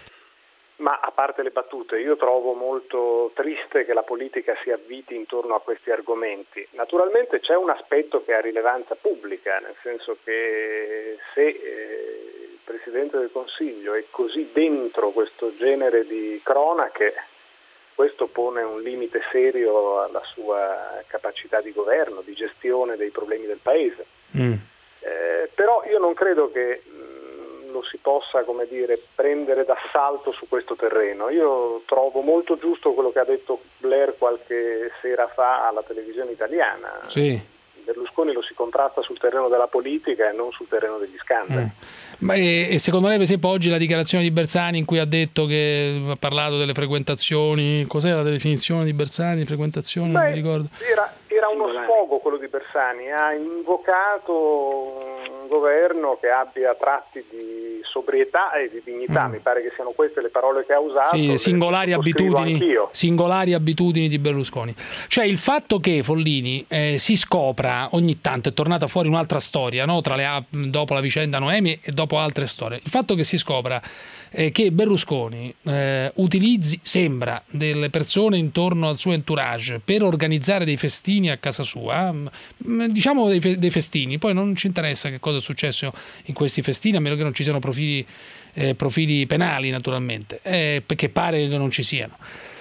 Ma a parte le battute, io trovo molto triste che la politica si avviti intorno a questi argomenti. Naturalmente c'è un aspetto che ha rilevanza pubblica, nel senso che se eh, il Presidente del Consiglio è così dentro questo genere di cronache, questo pone un limite serio alla sua capacità di governo, di gestione dei problemi del Paese. Mm. Eh, però io non credo che mh, lo si possa, come dire, prendere d'assalto su questo terreno. Io trovo molto giusto quello che ha detto Blair qualche sera fa alla televisione italiana. Sì. Berlusconi lo si contrasta sul terreno della politica e non sul terreno degli scandali. Mm. Ma e, e secondo lei, per esempio, oggi la dichiarazione di Bersani in cui ha detto che ha parlato delle frequentazioni, cos'era la definizione di Bersani, frequentazioni, Beh, non mi ricordo. Era, era uno sfogo quello di Bersani, ha invocato un governo che abbia tratti di sobrietà e di dignità, Mm. mi pare che siano queste le parole che ha usato. Sì, singolari abitudini, anch'io. singolari abitudini di Berlusconi. Cioè il fatto che Follini eh, si scopra ogni tanto, è tornata fuori un'altra storia, no? Tra le, dopo la vicenda Noemi e dopo altre storie, il fatto che si scopra eh, che Berlusconi eh, utilizzi, sembra, delle persone intorno al suo entourage per organizzare dei festini a casa sua, mh, diciamo dei, fe- dei festini, poi non ci interessa che cosa è successo in questi festini, a meno che non ci siano profili, eh, profili penali naturalmente, eh, perché pare che non ci siano.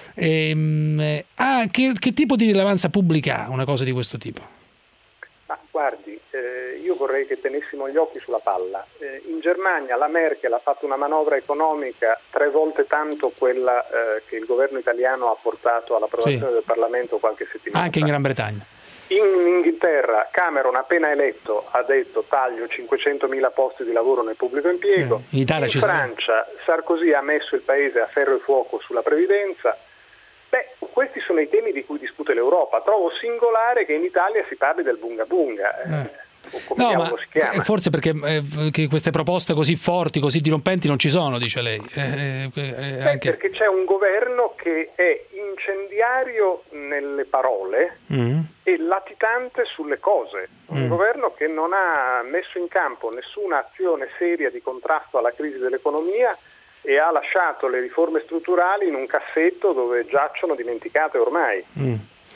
Eh, ah, che, che tipo di rilevanza pubblica ha una cosa di questo tipo? Ma guardi, eh, io vorrei che tenessimo gli occhi sulla palla. Eh, in Germania la Merkel ha fatto una manovra economica tre volte tanto quella eh, che il governo italiano ha portato all'approvazione Sì. del Parlamento qualche settimana Anche fa. in Gran Bretagna. In Inghilterra Cameron, appena eletto, ha detto taglio cinquecentomila posti di lavoro nel pubblico impiego. Eh, in Italia in ci sarà. Francia Sarkozy ha messo il paese a ferro e fuoco sulla previdenza. Beh, questi sono i temi di cui discute l'Europa. Trovo singolare che in Italia si parli del bunga bunga. Eh. O come No, diavolo ma si chiama. forse perché eh, che queste proposte così forti, così dirompenti non ci sono, dice lei. Eh, eh, Beh, anche... perché c'è un governo che è incendiario nelle parole Mm. e latitante sulle cose. Un Mm. governo che non ha messo in campo nessuna azione seria di contrasto alla crisi dell'economia e ha lasciato le riforme strutturali in un cassetto dove giacciono dimenticate ormai. Mm.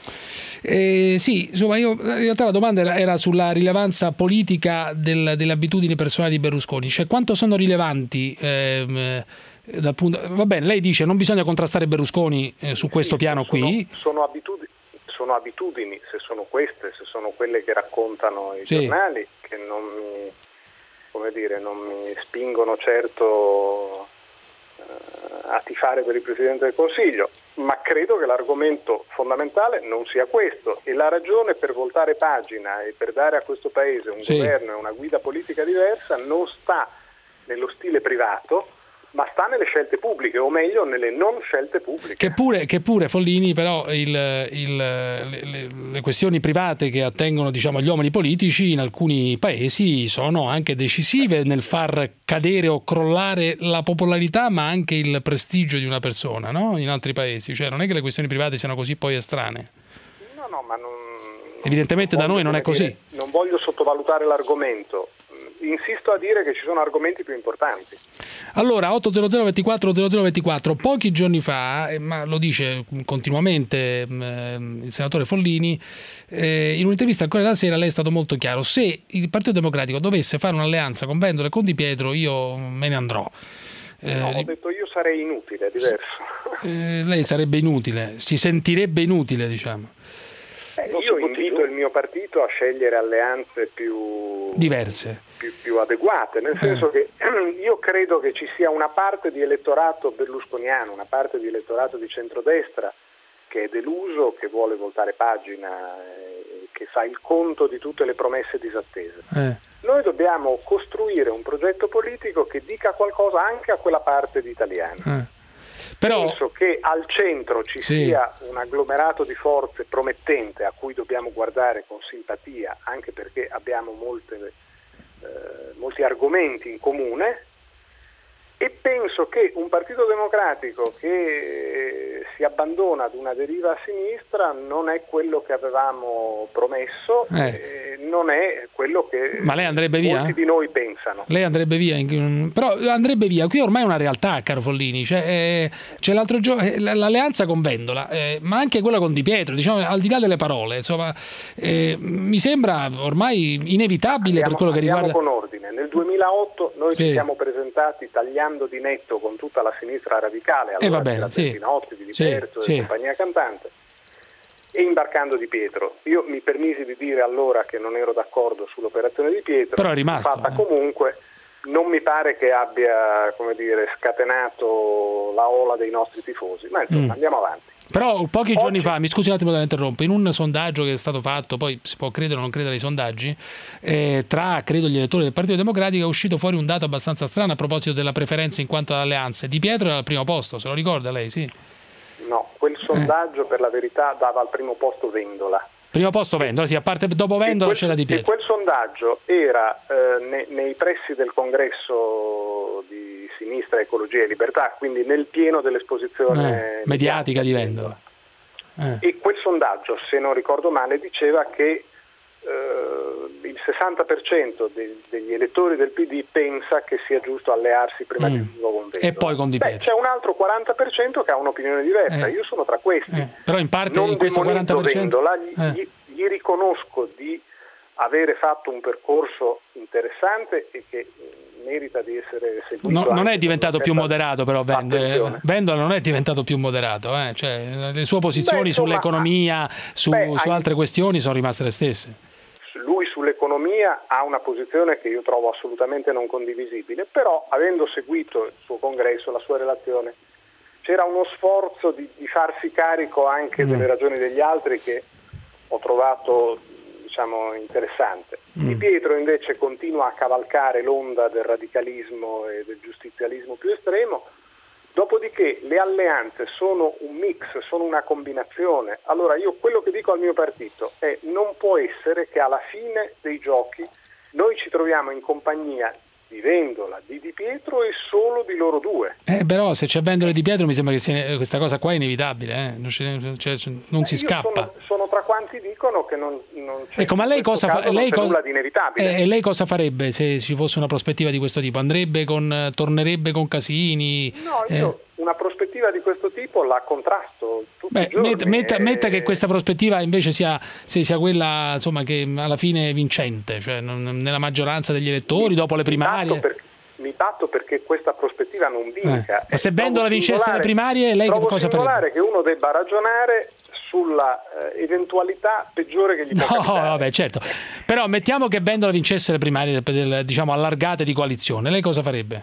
Eh, sì, insomma, io in realtà la domanda era, era sulla rilevanza politica del, delle abitudini personali di Berlusconi, cioè quanto sono rilevanti ehm, dal punto, va bene, lei dice non bisogna contrastare Berlusconi eh, su questo Sì, piano sono, qui. Sono abitudini, sono abitudini, se sono queste, se sono quelle che raccontano i Sì. giornali, che non mi, come dire, non mi spingono certo a tifare per il Presidente del Consiglio, ma credo che l'argomento fondamentale non sia questo, e la ragione per voltare pagina e per dare a questo Paese un Sì. governo e una guida politica diversa non sta nello stile privato, ma sta nelle scelte pubbliche, o meglio nelle non scelte pubbliche. Che pure, che pure Follini, però il, il, le, le questioni private che attengono, diciamo, agli uomini politici in alcuni paesi sono anche decisive nel far cadere o crollare la popolarità, ma anche il prestigio di una persona, no? In altri paesi, cioè non è che le questioni private siano così poi estranee. No, no, ma non, evidentemente non da noi voglio, non è così. Dire, non voglio sottovalutare l'argomento. Insisto a dire che ci sono argomenti più importanti. Allora, otto zero zero ventiquattro zero zero ventiquattro, pochi giorni fa, eh, ma lo dice continuamente eh, il senatore Follini, eh, in un'intervista al Corriere della Sera lei è stato molto chiaro: se il Partito Democratico dovesse fare un'alleanza con Vendola e con Di Pietro, io me ne andrò. Eh, no, ho detto io sarei inutile, è diverso. Eh, lei sarebbe inutile, si sentirebbe inutile, diciamo. Eh, io invito il mio partito a scegliere alleanze più diverse, più, più adeguate, nel senso che io credo che ci sia una parte di elettorato berlusconiano, una parte di elettorato di centrodestra che è deluso, che vuole voltare pagina, eh, che fa il conto di tutte le promesse disattese. Eh. Noi dobbiamo costruire un progetto politico che dica qualcosa anche a quella parte di italiani. Eh. Però, penso che al centro ci sì. sia un agglomerato di forze promettente a cui dobbiamo guardare con simpatia, anche perché abbiamo molte, eh, molti argomenti in comune, e penso che un Partito Democratico che si abbandona ad una deriva a sinistra non è quello che avevamo promesso, eh. e non è quello che Ma lei andrebbe via? molti di noi pensano. Lei andrebbe via, in... però andrebbe via, qui ormai è una realtà, caro Follini, cioè, eh, c'è l'altro giorno eh, l'alleanza con Vendola, eh, ma anche quella con Di Pietro, diciamo, al di là delle parole, insomma, eh, mi sembra ormai inevitabile. Andiamo, per quello che andiamo riguarda con ordine. Nel duemilaotto noi sì. ci siamo presentati tagliando di netto con tutta la sinistra radicale, allora eh, va bene, c'era sì. Bertinotti, Di Sì, Liberto sì. e compagnia cantante, e imbarcando Di Pietro. Io mi permisi di dire allora che non ero d'accordo sull'operazione Di Pietro, però è rimasto, fatta eh. comunque. Non mi pare che abbia, come dire, scatenato la ola dei nostri tifosi, ma insomma Mm. andiamo avanti. Però pochi Oggi... giorni fa, mi scusi un attimo che la interrompo, in un sondaggio che è stato fatto, poi si può credere o non credere ai sondaggi, eh, tra credo gli elettori del Partito Democratico è uscito fuori un dato abbastanza strano a proposito della preferenza in quanto ad alleanze. Di Pietro era al primo posto, se lo ricorda lei? Sì. No, quel sondaggio eh. per la verità dava al primo posto Vendola. Primo posto Vendola, sì, a parte dopo Vendola c'era Di Pietro. E quel sondaggio era eh, ne, nei pressi del congresso di Sinistra, Ecologia e Libertà, quindi nel pieno dell'esposizione eh, mediatica di Vendola. Eh. E quel sondaggio, se non ricordo male, diceva che eh, il sessanta per cento de- degli elettori del P D pensa che sia giusto allearsi prima mm. di tutto con Vendola. E poi con Di Pietro. Beh, c'è un altro quaranta per cento che ha un'opinione diversa, Eh. io sono tra questi. Eh. Però in parte non in questo quaranta per cento Vendola, gli, eh. gli, gli riconosco di avere fatto un percorso interessante e che merita di essere seguito. No, non è anche diventato con più certa moderato, però Vendola, Vendola non è diventato più moderato, eh. Cioè, le sue posizioni Beh, insomma, sull'economia, su, beh, su anche- altre questioni sono rimaste le stesse. Lui sull'economia ha una posizione che io trovo assolutamente non condivisibile, però avendo seguito il suo congresso, la sua relazione, c'era uno sforzo di, di farsi carico anche Mm. delle ragioni degli altri che ho trovato, diciamo, interessante. Mm. Di Pietro invece continua a cavalcare l'onda del radicalismo e del giustizialismo più estremo. Dopodiché le alleanze sono un mix, sono una combinazione. Allora io quello che dico al mio partito è: non può essere che alla fine dei giochi noi ci troviamo in compagnia di Vendola, di Di Pietro e solo di loro due. Eh, però se c'è Vendola e Di Pietro mi sembra che sia, questa cosa qua è inevitabile, eh. non, c'è- cioè, non si Io scappa. Sono, sono tra quanti dicono che non, non c'è, Ecco, ma lei in questo cosa fa- caso lei non c'è cosa- nulla di inevitabile. Eh, E lei cosa farebbe se ci fosse una prospettiva di questo tipo? Andrebbe con, tornerebbe con Casini? No, Eh, io una prospettiva di questo tipo la contrasto tutti Beh, i giorni. metta, metta- e- metta che questa prospettiva invece sia, se sia quella, insomma, che alla fine è vincente, cioè non- nella maggioranza degli elettori dopo le primarie. Mi batto, per- mi batto perché questa prospettiva non vinca. Eh, ma se E Vendola trovo vincesse le singolare- primarie, lei che trovo cosa farebbe? singolare che uno debba ragionare sulla eh, eventualità peggiore che gli può No, capitare. vabbè, certo. Però mettiamo che Vendola vincesse le primarie del- del- diciamo allargate di coalizione, lei cosa farebbe?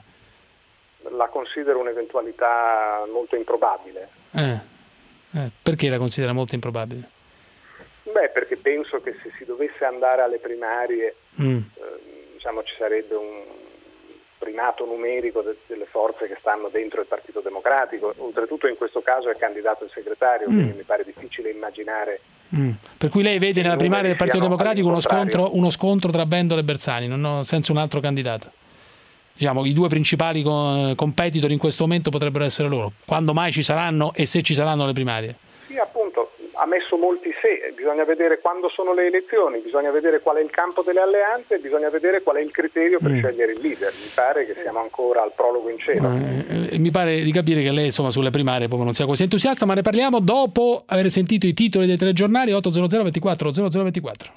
La considero un'eventualità molto improbabile. Eh, eh, perché la considera molto improbabile? Beh, perché penso che se si dovesse andare alle primarie, Mm. eh, diciamo, ci sarebbe un, primato numerico de- delle forze che stanno dentro il Partito Democratico. Oltretutto in questo caso è candidato il segretario, Mm. quindi mi pare difficile immaginare. Mm. Per cui lui vede nella primaria del Partito Democratico uno scontro, uno scontro tra Vendola e Bersani, non ho, senza un altro candidato. Diciamo, i due principali co- competitor in questo momento potrebbero essere loro. Quando mai ci saranno e se ci saranno le primarie? Sì, appunto, ha messo molti se, bisogna vedere quando sono le elezioni, bisogna vedere qual è il campo delle alleanze, bisogna vedere qual è il criterio per Mm. scegliere il leader. Mi pare che siamo ancora al prologo in cielo. Eh, eh, mi pare di capire che lei insomma sulle primarie proprio non sia così entusiasta, ma ne parliamo dopo aver sentito i titoli dei telegiornali. Otto zero zero ventiquattro zero zero ventiquattro.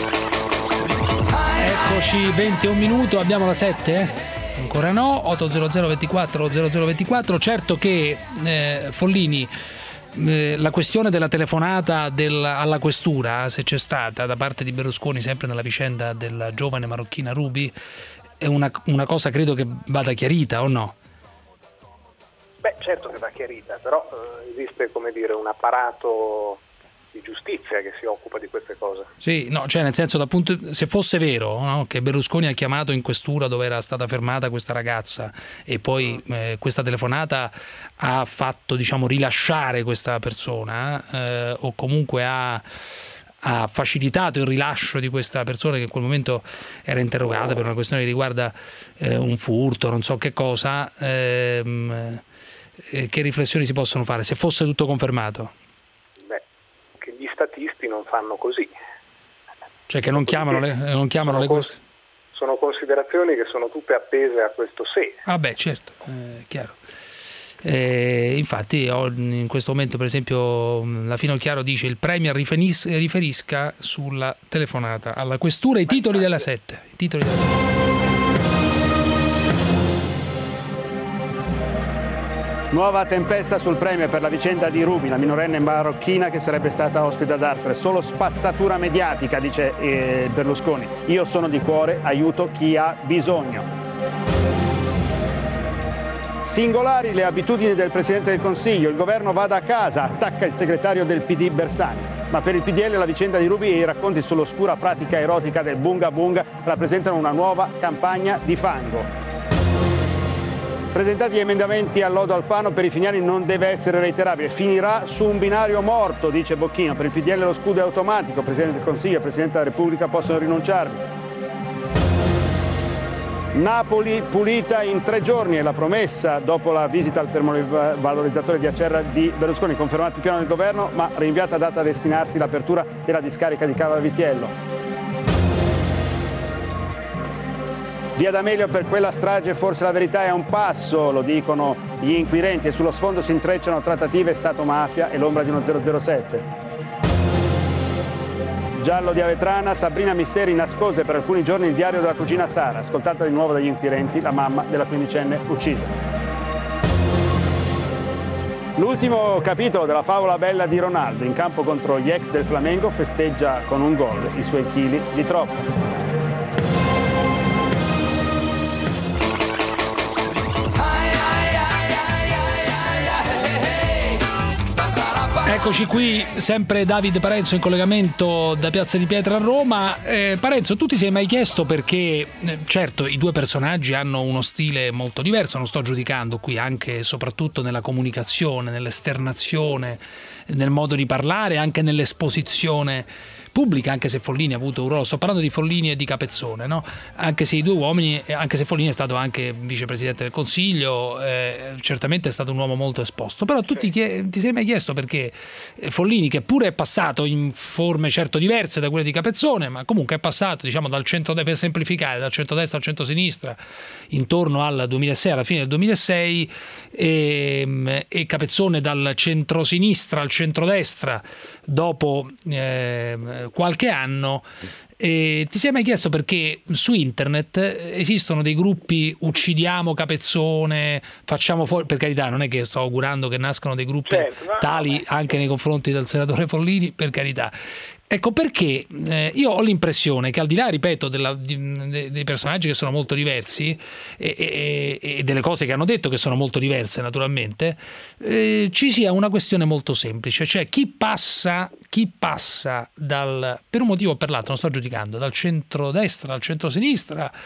Eccoci, venti e un minuto, abbiamo la sette? Eh? Ancora no, otto zero zero ventiquattro zero zero ventiquattro. Certo che eh, Follini, eh, la questione della telefonata del, alla questura, se c'è stata da parte di Berlusconi sempre nella vicenda della giovane marocchina Ruby, è una, una cosa credo che vada chiarita, o no? Beh, certo che va chiarita, però eh, esiste, come dire, un apparato di giustizia che si occupa di queste cose. Sì, no, cioè nel senso, dal punto, se fosse vero, no, che Berlusconi ha chiamato in questura dove era stata fermata questa ragazza e poi eh, questa telefonata ha fatto, diciamo, rilasciare questa persona eh, o comunque ha, ha facilitato il rilascio di questa persona che in quel momento era interrogata per una questione che riguarda eh, un furto, non so che cosa, ehm, eh, che riflessioni si possono fare se fosse tutto confermato? Gli statisti non fanno così. Cioè che non chiamano le, non chiamano le cose. Sono considerazioni che sono tutte appese a questo se. Ah beh, certo, è chiaro. Eh, infatti ho, in questo momento per esempio la Finocchiaro dice il Premier riferis- riferisca sulla telefonata alla questura i titoli della sette. I titoli della sette. Nuova tempesta sul Premier per la vicenda di Ruby, la minorenne marocchina che sarebbe stata ospite ad Arpre. Solo spazzatura mediatica, dice eh, Berlusconi. Io sono di cuore, aiuto chi ha bisogno. Singolari le abitudini del Presidente del Consiglio. Il governo vada a casa, attacca il segretario del P D Bersani. Ma per il P D L la vicenda di Ruby e i racconti sull'oscura pratica erotica del bunga bunga rappresentano una nuova campagna di fango. Presentati gli emendamenti al lodo Alfano, per i finiani non deve essere reiterabile, finirà su un binario morto, dice Bocchino. Per il P D L lo scudo è automatico, Presidente del Consiglio e il Presidente della Repubblica possono rinunciarvi. Napoli pulita in tre giorni è la promessa dopo la visita al termovalorizzatore di Acerra di Berlusconi, confermato il piano del governo ma rinviata data a destinarsi l'apertura della discarica di Cava Vitiello. Via D'Amelio per quella strage forse la verità è a un passo, lo dicono gli inquirenti, e sullo sfondo si intrecciano trattative Stato-mafia e l'ombra di uno zero zero sette. Giallo di Avetrana, Sabrina Misseri nascose per alcuni giorni il diario della cugina Sara, ascoltata di nuovo dagli inquirenti, la mamma della quindicenne uccisa. L'ultimo capitolo della favola bella di Ronaldo, in campo contro gli ex del Flamengo, festeggia con un gol i suoi chili di troppo. Eccoci qui, sempre Davide Parenzo in collegamento da Piazza di Pietra a Roma. Eh, Parenzo, tu ti sei mai chiesto perché, eh, certo, i due personaggi hanno uno stile molto diverso, non sto giudicando qui, anche e soprattutto nella comunicazione, nell'esternazione, nel modo di parlare, anche nell'esposizione pubblica, anche se Follini ha avuto un ruolo, sto parlando di Follini e di Capezzone, no? Anche se i due uomini, anche se Follini è stato anche vicepresidente del Consiglio, eh, certamente è stato un uomo molto esposto, però tu ti, chie- ti sei mai chiesto perché Follini, che pure è passato in forme certo diverse da quelle di Capezzone, ma comunque è passato, diciamo, dal centro, per semplificare, dal centrodestra al centrosinistra intorno al duemilasei, alla fine del duemilasei, e, e Capezzone dal centrosinistra al centrodestra dopo eh, qualche anno. E ti sei mai chiesto perché su internet esistono dei gruppi uccidiamo Capezzone, facciamo fuori, per carità non è che sto augurando che nascano dei gruppi certo, no, tali anche nei confronti del senatore Follini, per carità. Ecco perché eh, io ho l'impressione che al di là, ripeto, della, di, de, dei personaggi che sono molto diversi e, e, e delle cose che hanno detto che sono molto diverse naturalmente, eh, ci sia una questione molto semplice, cioè chi passa, chi passa dal, per un motivo o per l'altro, non sto giudicando, dal centrodestra al centrosinistra,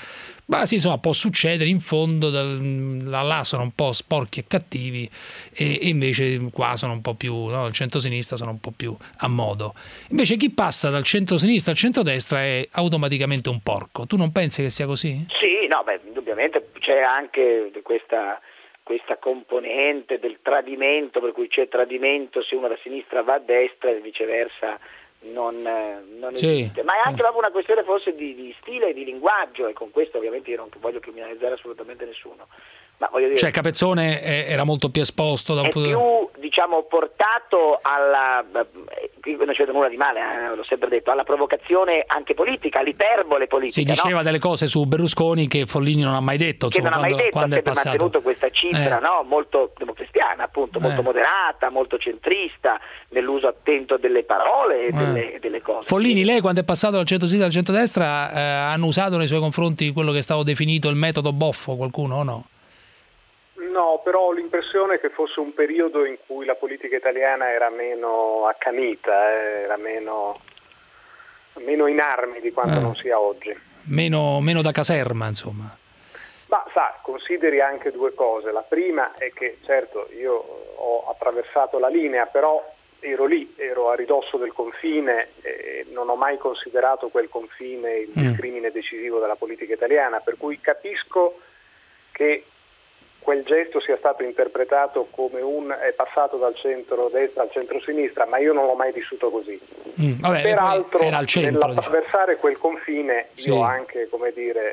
Ma sì, insomma, può succedere, in fondo dal, là sono un po' sporchi e cattivi e, e invece qua sono un po' più, no? Il centrosinistra sono un po' più a modo. Invece chi passa dal centrosinistra al centrodestra è automaticamente un porco. Tu non pensi che sia così? Sì, no, beh, indubbiamente c'è anche questa, questa componente del tradimento, per cui c'è tradimento se uno da sinistra va a destra e viceversa non, non sì. esiste. Ma è anche proprio una questione forse di, di stile e di linguaggio, e con questo ovviamente io non voglio criminalizzare assolutamente nessuno. Ma voglio dire, cioè Capezzone era molto più esposto da un è punto più, diciamo, portato alla, qui non c'è nulla di male, eh, l'ho sempre detto, alla provocazione anche politica, all'iperbole politica. Si diceva, no? Delle cose su Berlusconi che Follini non ha mai detto, che insomma, non ha mai quando, detto, quando ha è sempre passato. mantenuto questa cifra, eh. no? Molto democristiana, appunto, Eh. molto moderata, molto centrista, nell'uso attento delle parole e Eh. delle, delle cose. Follini, lei quando è passato dal centro-sinistra al centrodestra eh, hanno usato nei suoi confronti quello che è stato definito il metodo Boffo, qualcuno o no? No, però ho l'impressione che fosse un periodo in cui la politica italiana era meno accanita, eh, era meno, meno in armi di quanto Eh. non sia oggi. Meno, meno da caserma, insomma. Ma sa, consideri anche due cose. La prima è che, certo, io ho attraversato la linea, però ero lì, ero a ridosso del confine e non ho mai considerato quel confine il Mm. discrimine decisivo della politica italiana, per cui capisco che quel gesto sia stato interpretato come un è passato dal centro-destra al centro-sinistra, ma io non l'ho mai vissuto così. Mm, vabbè, Peraltro, era al centro, nell'attraversare quel confine, Sì. io ho anche, come dire,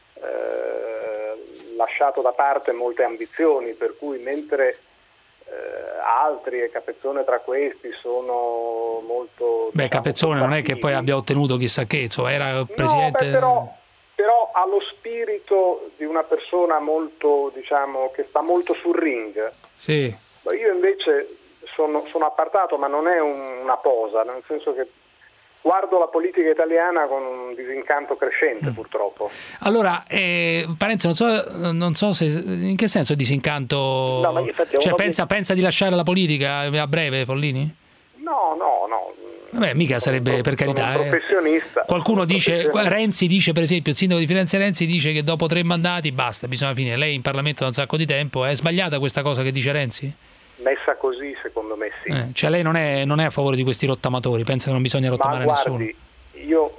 eh, lasciato da parte molte ambizioni, per cui mentre eh, altri, e Capezzone tra questi, sono molto... Beh, Capezzone non è che poi abbia ottenuto chissà che, insomma, era presidente... No, beh, però, però ha lo spirito di una persona molto, diciamo, che sta molto sul ring. Sì. Io invece sono, sono appartato, ma non è un- una posa, nel senso che guardo la politica italiana con un disincanto crescente, Mm. purtroppo. Allora, eh, Parenzo, non so, non so se in che senso disincanto. No, ma infatti è cioè, uno pensa, pensa di lasciare la politica a breve, Follini? No, no, no. Vabbè, mica sarebbe, per carità. Sono un eh. professionista. Qualcuno dice, professionista. Renzi dice per esempio, il sindaco di Firenze Renzi dice che dopo tre mandati basta, bisogna finire. Lei in Parlamento da un sacco di tempo, è sbagliata questa cosa che dice Renzi? Messa così, secondo me sì. Eh, cioè lei non è, non è a favore di questi rottamatori, pensa che non bisogna Ma rottamare guardi, nessuno? io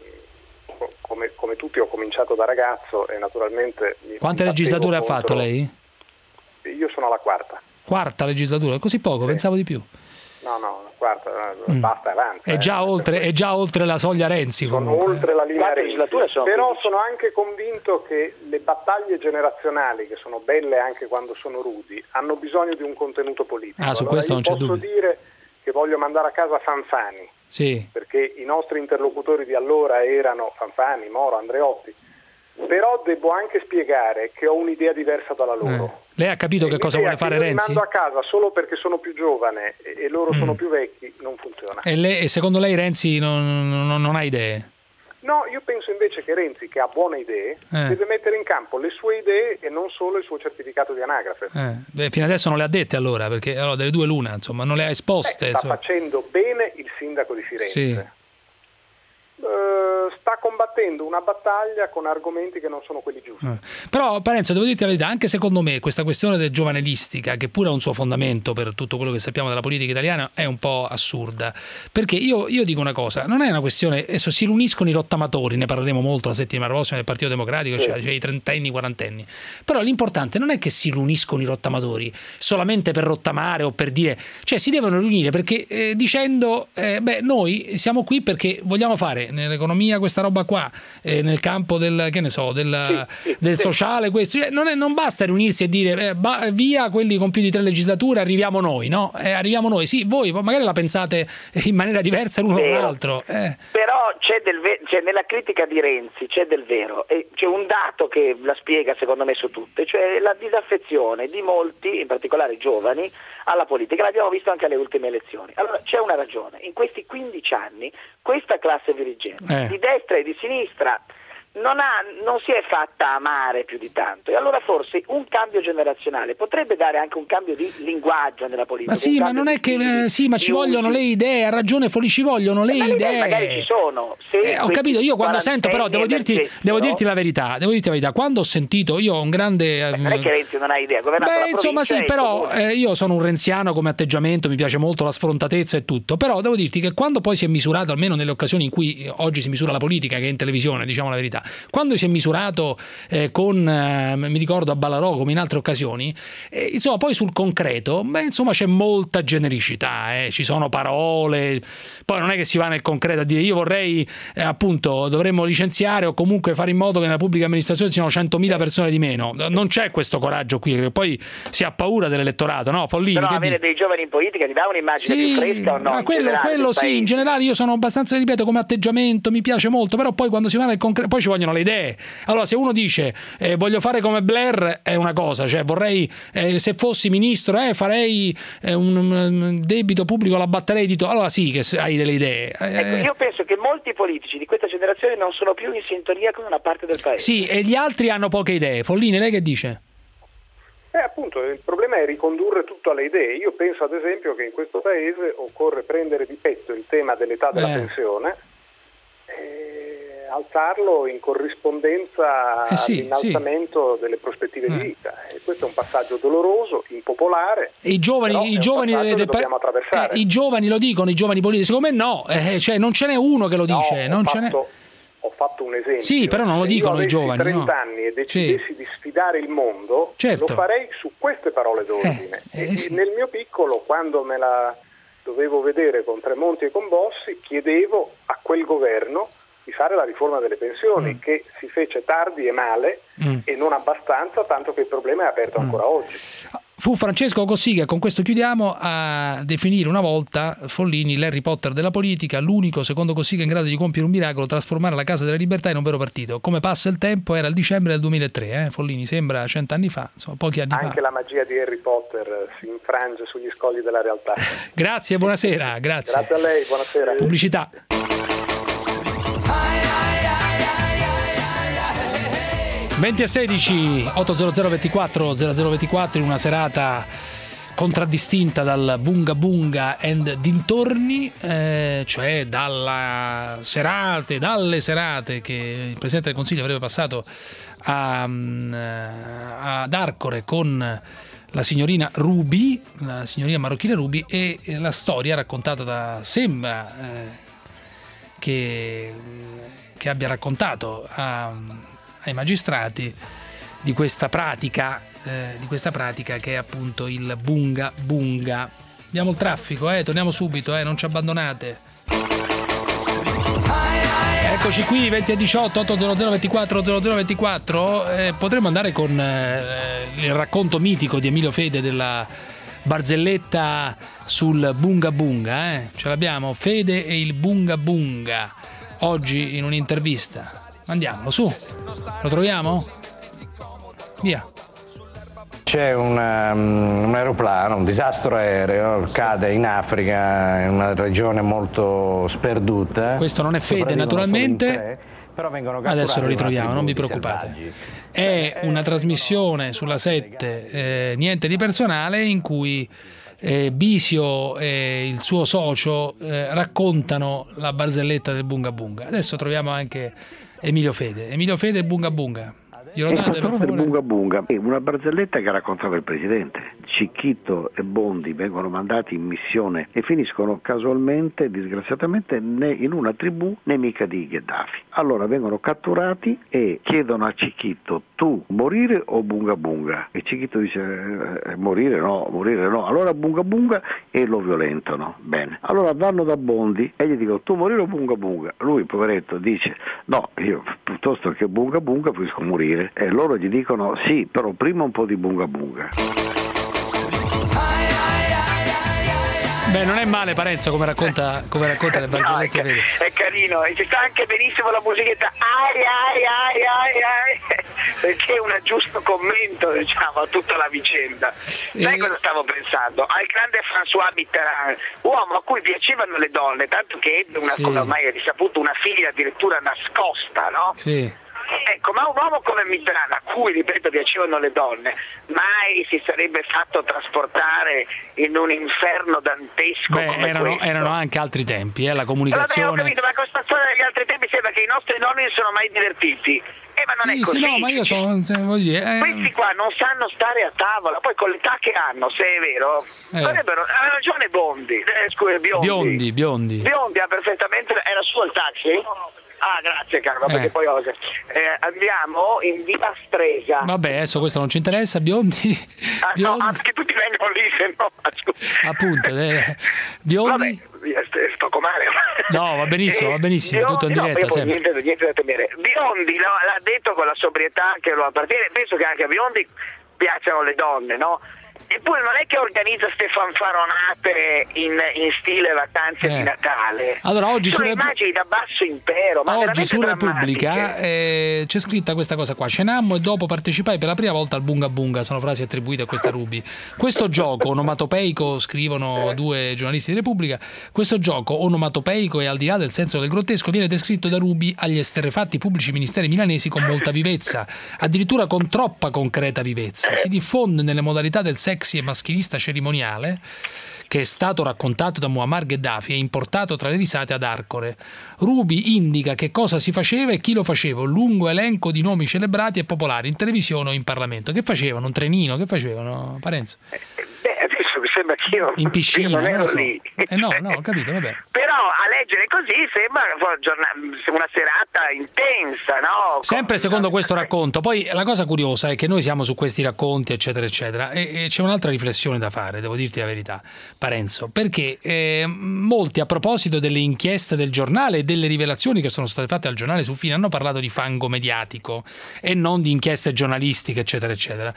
come, come tutti ho cominciato da ragazzo e naturalmente... mi- Quante mi legislature ha battevo fatto contro- lei? Io sono alla quarta. Quarta legislatura, così poco, pensavo di più. No, no, la quarta, eh, Mm. basta, avanti. È già, oltre, è già oltre la soglia Renzi comunque. Oltre la linea Quattro Renzi. legislature sono Però quindici. sono anche convinto che le battaglie generazionali, che sono belle anche quando sono rudi, hanno bisogno di un contenuto politico. Ah, su Allora, questo io non c'è posso dubbio. dire che voglio mandare a casa Fanfani, Sì. perché i nostri interlocutori di allora erano Fanfani, Moro, Andreotti, però devo anche spiegare che ho un'idea diversa dalla loro. Eh. Lei ha capito che cosa vuole fare Io li Renzi? mando a casa solo perché sono più giovane e, e loro Mm. sono più vecchi, non funziona. E, lei- e secondo lei Renzi non, non- non ha idee? No, io penso invece che Renzi, che ha buone idee, Eh. deve mettere in campo le sue idee e non solo il suo certificato di anagrafe. Eh, beh, fino adesso non le ha dette allora, perché allora, delle due l'una, insomma, non le ha esposte. Eh, sta insomma. facendo bene il sindaco di Firenze. Sì. Eh, sta combattendo una battaglia con argomenti che non sono quelli giusti. Eh. Però Parenzo, devo dirti la verità, anche secondo me questa questione del giovanelistica, che pure ha un suo fondamento per tutto quello che sappiamo della politica italiana, è un po' assurda, perché io, io dico una cosa, non è una questione, adesso si riuniscono i rottamatori, ne parleremo molto la settimana prossima del Partito Democratico, Sì. cioè, cioè i trentenni, i quarantenni, però l'importante non è che si riuniscono i rottamatori solamente per rottamare o per dire, cioè si devono riunire perché eh, dicendo eh, beh, noi siamo qui perché vogliamo fare nell'economia questa roba qua, eh, nel campo del, che ne so, del, Sì, sì, del sì. sociale, questo, cioè, non, è- non basta riunirsi e dire eh, ba- via quelli con più di tre legislature, arriviamo noi, no? Eh, arriviamo noi, sì, voi magari la pensate in maniera diversa l'uno Vero. dall'altro. Eh. Però c'è del ve- c'è nella critica di Renzi c'è del vero, e c'è un dato che la spiega secondo me su tutte, cioè la disaffezione di molti, in particolare giovani, alla politica. L'abbiamo visto anche alle ultime elezioni. Allora c'è una ragione: in questi quindici anni questa classe dirigente Eh. di destra e di sinistra non, ha, non si è fatta amare più di tanto, e allora forse un cambio generazionale potrebbe dare anche un cambio di linguaggio nella politica. Ma sì, ma non è che eh, sì, ma ci vogliono le idee, ha ragione Foli, ci vogliono le ma idee. Magari ci sono. Se eh, ho capito, io quando sento, però devo dirti, devo dirti la verità, devo dirti la verità, quando ho sentito, io ho un grande... Beh, non è che Renzi non ha idea, governato Beh, la insomma sì, però eh, io sono un renziano come atteggiamento, mi piace molto la sfrontatezza e tutto, però devo dirti che quando poi si è misurato, almeno nelle occasioni in cui oggi si misura la politica, che è in televisione, diciamo la verità, quando si è misurato eh, con, eh, mi ricordo a Ballarò come in altre occasioni, eh, insomma poi sul concreto, beh, insomma c'è molta genericità, eh, ci sono parole, poi non è che si va nel concreto a dire io vorrei eh, appunto dovremmo licenziare o comunque fare in modo che nella pubblica amministrazione siano centomila persone di meno, non c'è questo coraggio qui, che poi si ha paura dell'elettorato, no? Follini, però che avere dici? dei giovani in politica ti dà un'immagine Sì, più fresca o no? ma quello, quello sì, in generale io sono abbastanza, ripeto, come atteggiamento mi piace molto, però poi quando si va nel concreto poi ci vogliono le idee. Allora se uno dice eh, voglio fare come Blair è una cosa, cioè vorrei eh, se fossi ministro eh, farei eh, un, un debito pubblico, la batterei di to- allora sì che hai delle idee. Eh, ecco, io penso che molti politici di questa generazione non sono più in sintonia con una parte del paese. Sì, e gli altri hanno poche idee. Follini, lei che dice? Eh, appunto, il problema è ricondurre tutto alle idee. Io penso ad esempio che in questo paese occorre prendere di petto il tema dell'età della eh. pensione e alzarlo in corrispondenza eh sì, all'innalzamento sì. delle prospettive eh. di vita. E questo è un passaggio doloroso, impopolare. E i giovani, i giovani, del, del, dobbiamo attraversare. Eh, i giovani lo dicono, i giovani politici, secondo me no, eh, cioè non ce n'è uno che lo dice, no, non fatto, ce n'è. Ho fatto un esempio. Sì, però non lo dicono i giovani. Se io avessi trenta no. anni e decidessi sì. di sfidare il mondo, certo. lo farei su queste parole d'ordine. Eh, eh, e sì. nel mio piccolo, quando me la dovevo vedere con Tremonti e con Bossi, chiedevo a quel governo di fare la riforma delle pensioni, mm. che si fece tardi e male mm. e non abbastanza, tanto che il problema è aperto mm. ancora oggi. Fu Francesco Cossiga, con questo chiudiamo, a definire una volta Follini l'Harry Potter della politica, l'unico secondo Cossiga in grado di compiere un miracolo, trasformare la Casa della Libertà in un vero partito. Come passa il tempo, era il dicembre del duemilatré, eh? Follini sembra cent'anni fa, insomma pochi anni Anche fa. Anche la magia di Harry Potter si infrange sugli scogli della realtà. Grazie, buonasera. Grazie. Grazie a lei, buonasera. Pubblicità. venti e sedici ottocento ventiquattro zero zero ventiquattro in una serata contraddistinta dal bunga bunga and dintorni, eh, cioè dalla serate, dalle serate che il Presidente del Consiglio avrebbe passato a, ad Arcore con la signorina Ruby, la signorina marocchina Ruby, e la storia raccontata da sembra eh, che, che abbia raccontato a ai magistrati di questa pratica eh, di questa pratica che è appunto il bunga bunga. Abbiamo il traffico, eh, torniamo subito, eh, non ci abbandonate. Eccoci qui, venti e diciotto ottocento ventiquattro zero zero ventiquattro, eh, potremmo andare con eh, il racconto mitico di Emilio Fede della barzelletta sul bunga bunga, eh. Ce l'abbiamo, Fede e il bunga bunga, oggi in un'intervista. Andiamo, su. Lo troviamo? Via. C'è un, um, un aeroplano, un disastro aereo, cade in Africa, in una regione molto sperduta. Questo non è Fede, naturalmente. Tre, però vengono adesso lo ritroviamo, non vi preoccupate. È una trasmissione sulla sette, eh, niente di personale, in cui eh, Bisio e il suo socio eh, raccontano la barzelletta del bunga bunga. Adesso troviamo anche Emilio Fede. Emilio Fede e bunga bunga. Glielo date, per favore? Bunga bunga è una barzelletta che raccontava il Presidente. Cicchito e Bondi vengono mandati in missione e finiscono casualmente, disgraziatamente, né in una tribù nemica di Gheddafi. Allora vengono catturati e chiedono a Cicchito: tu morire o bunga bunga? E Cicchito dice eh, morire no, morire no. Allora bunga bunga e lo violentano. Bene. Allora vanno da Bondi e gli dicono: tu morire o bunga bunga? Lui, poveretto, dice: no, io piuttosto che bunga bunga preferisco morire. E loro gli dicono: sì, però prima un po' di bunga bunga. Beh, non è male Parenzo come racconta, come racconta le barzellette. No, è, è carino, e ci sta anche benissimo la musichetta ai ai ai ai ai, perché è un giusto commento, diciamo, a tutta la vicenda. Sai e... cosa stavo pensando? Al grande François Mitterrand, uomo a cui piacevano le donne, tanto che ebbe una, sì. come ormai è risaputo, una figlia addirittura nascosta, no? Sì. Ecco, ma un uomo come Mitterrand, a cui, ripeto, piacevano le donne, mai si sarebbe fatto trasportare in un inferno dantesco. Beh, come erano, questo. erano anche altri tempi, eh, la Vabbè, ho comunicazione. capito, ma con questa storia degli altri tempi sembra che i nostri nonni non sono mai divertiti. Eh, ma non Sì, è così. sì, no, ma io so, se voglio dire, eh, Questi qua non sanno stare a tavola, poi con l'età che hanno, se è vero, Eh. dovrebbero, ha ragione Bondi, eh, scusa, Biondi. biondi, biondi. Biondi ha perfettamente, era suo il taxi? Ah, grazie caro, perché Eh. poi ho- eh, andiamo in via Stresa. Vabbè, adesso questo non ci interessa, biondi. Ah, no, biondi. ah, che tutti vengono lì, se no, scusa. Appunto, eh, biondi. Vabbè, via Stresa, sto comare. No, va benissimo, va benissimo, tutto in Biondi, no, diretta, io poi sempre. niente, niente da temere. Biondi no, l'ha detto con la sobrietà che lo appartiene, penso che anche a Biondi piacciono le donne, no? Eppure non è che organizza ste fanfaronate in, in stile vacanze Eh. di Natale. Allora, oggi sono su Rep- immagini da basso impero, ma Oggi veramente su Repubblica drammatiche. eh, c'è scritta questa cosa qua: cenammo e dopo partecipai per la prima volta al Bunga Bunga. Sono frasi attribuite a questa Ruby. Questo gioco onomatopeico, scrivono due giornalisti di Repubblica, questo gioco onomatopeico e al di là del senso del grottesco viene descritto da Ruby agli esterrefatti pubblici ministeri milanesi con molta vivezza, addirittura con troppa concreta vivezza. Si diffonde nelle modalità del sexy e maschilista cerimoniale che è stato raccontato da Muammar Gheddafi e importato tra le risate ad Arcore. Ruby indica che cosa si faceva e chi lo faceva, un lungo elenco di nomi celebrati e popolari in televisione o in Parlamento. Che facevano? Un trenino? Che facevano, Parenzo? Beh, adesso mi sembra che io In piscina? io non non ero lo so. lì. Eh no, no, ho capito, vabbè. Però a leggere così sembra una serata intensa, no? Sempre secondo questo racconto. Poi la cosa curiosa è che noi siamo su questi racconti, eccetera, eccetera, e, e c'è un'altra riflessione da fare, devo dirti la verità, Parenzo, perché eh, molti, a proposito delle inchieste del giornale e delle rivelazioni che sono state fatte al giornale su Fine, hanno parlato di fango mediatico e non di inchieste giornalistiche, eccetera, eccetera.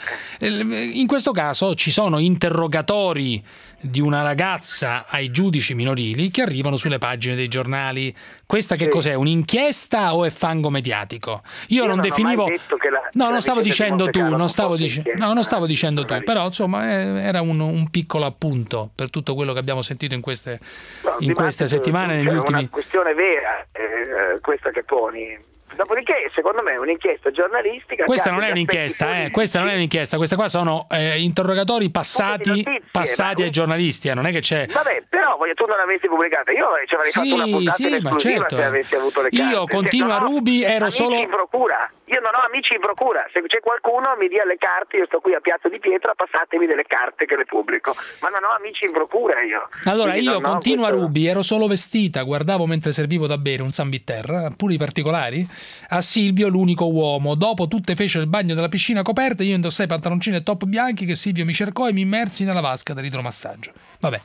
In questo caso ci sono interrogatori di una ragazza ai giudici minorili che arrivano sulle pagine dei giornali. Questa che Sì. cos'è? Un'inchiesta o è fango mediatico? Io, Io non, non ho definivo mai detto che la- No, la non stavo vicenda di dicendo Monte tu, Carlo non non stavo fosse dicendo inchiesta. No, non stavo dicendo tu, però insomma eh, era un, un piccolo appunto per tutto quello che abbiamo sentito in queste No, in queste dibattito, settimane negli cioè, ultimi È una questione vera, eh, questa che poni. Dopodiché, secondo me, è un'inchiesta giornalistica. Questa che non ha è degli un'inchiesta, aspetti eh, questa non è un'inchiesta, queste qua sono eh, interrogatori passati, notizie, passati ma- ai giornalisti, eh, non è che c'è. Vabbè, però voglio, tu non l'avessi pubblicata, io ci avrei fatto una Sì, puntata sì, in ma esclusiva certo. se avessi avuto le carte. Io continua Non ho Ruby, ero amici solo in procura. Io non ho amici in procura, se c'è qualcuno mi dia le carte, io sto qui a Piazza di Pietra, passatemi delle carte che le pubblico, ma non ho amici in procura io. Allora Quindi io non ho continua questo- Ruby, ero solo vestita, guardavo mentre servivo da bere un San Bitter, pure i particolari, a Silvio l'unico uomo. Dopo tutte fecero il bagno della piscina coperta, io indossai pantaloncini e top bianchi che Silvio mi cercò e mi immersi nella vasca dell'idromassaggio. Vabbè.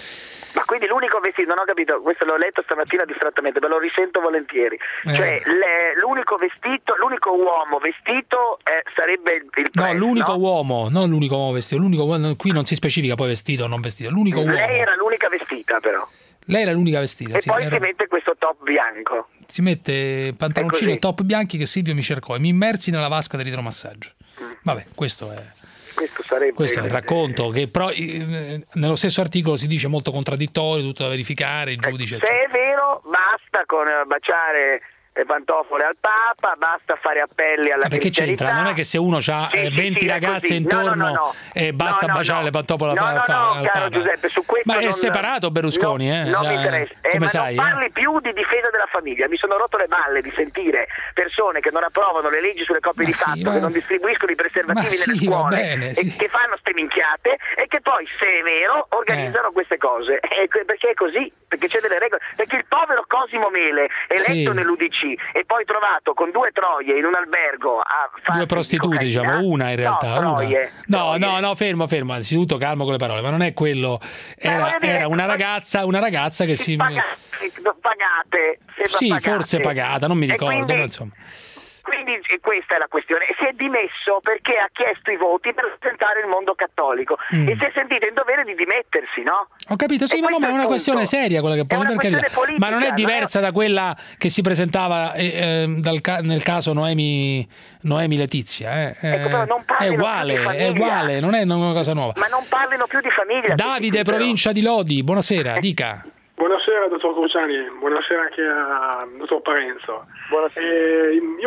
Ma quindi l'unico vestito, non ho capito, questo l'ho letto stamattina distrattamente, ve lo risento volentieri. Eh. Cioè le- l'unico vestito, l'unico uomo vestito eh, sarebbe il, il No, press, l'unico no? uomo, non l'unico uomo vestito, l'unico uomo, qui non si specifica poi vestito o non vestito, l'unico uomo. Lei era l'unica vestita però. Lei era l'unica vestita, E sì, poi era- si mette questo top bianco. si mette pantaloncini È e così. top bianchi che Silvio mi cercò e mi immersi nella vasca dell'idromassaggio. Vabbè, questo è Questo sarebbe questo è il racconto che però eh, nello stesso articolo si dice molto contraddittorio, tutto da verificare, il giudice Se è vero, basta con eh, baciare le pantofole al Papa, basta fare appelli alla Ma perché cristianità. c'entra? Non è che se uno ha Sì, sì, venti sì, è ragazze così. No, no, intorno no, no. e basta No, no, baciare no. le pantofole No, al, no, fa- no, al caro Papa. Giuseppe, su questo Ma è non- separato Berlusconi, no, eh? non mi Eh, interessa. Eh, come ma sai? non eh? parli più di difesa della famiglia. Mi sono rotto le balle di sentire persone che non approvano le leggi sulle coppie Ma di sì, fatto, ma- che non distribuiscono i preservativi Ma nelle sì, va scuole bene, e sì. che fanno ste minchiate e che poi, se è vero, organizzano queste cose. Eh, que- perché è così? Perché c'è delle regole. Perché il povero Cosimo Mele, eletto Sì. nell'U D C e poi trovato con due troie in un albergo a fare Due prostitute, diciamo, una in realtà. No, una. troie. No, no, no, fermo, fermo, anzitutto calmo con le parole, ma non è quello. Era, voglio dire, era una ragazza, una ragazza che si. Pagate, pagate, sembra Sì, pagate. forse pagata, non mi E ricordo, quindi- ma insomma. Quindi eh, questa è la questione. Si è dimesso perché ha chiesto i voti per rappresentare il mondo cattolico Mm. e si è sentito in dovere di dimettersi, no? Ho capito, sì, E ma no, questo ma è il una punto. questione seria quella che È pone, una per carità. questione politica, Ma non è diversa da quella che si presentava eh, eh, dal ca- nel caso Noemi, Noemi Letizia. Eh. Ecco, però non è parlino uguale, più di è famiglia. uguale, non è una cosa nuova. Ma non parlino più di famiglia. Davide, provincia di Lodi, buonasera, dica. Buonasera dottor Cruciani, buonasera anche a dottor Parenzo. Buonasera. Eh, io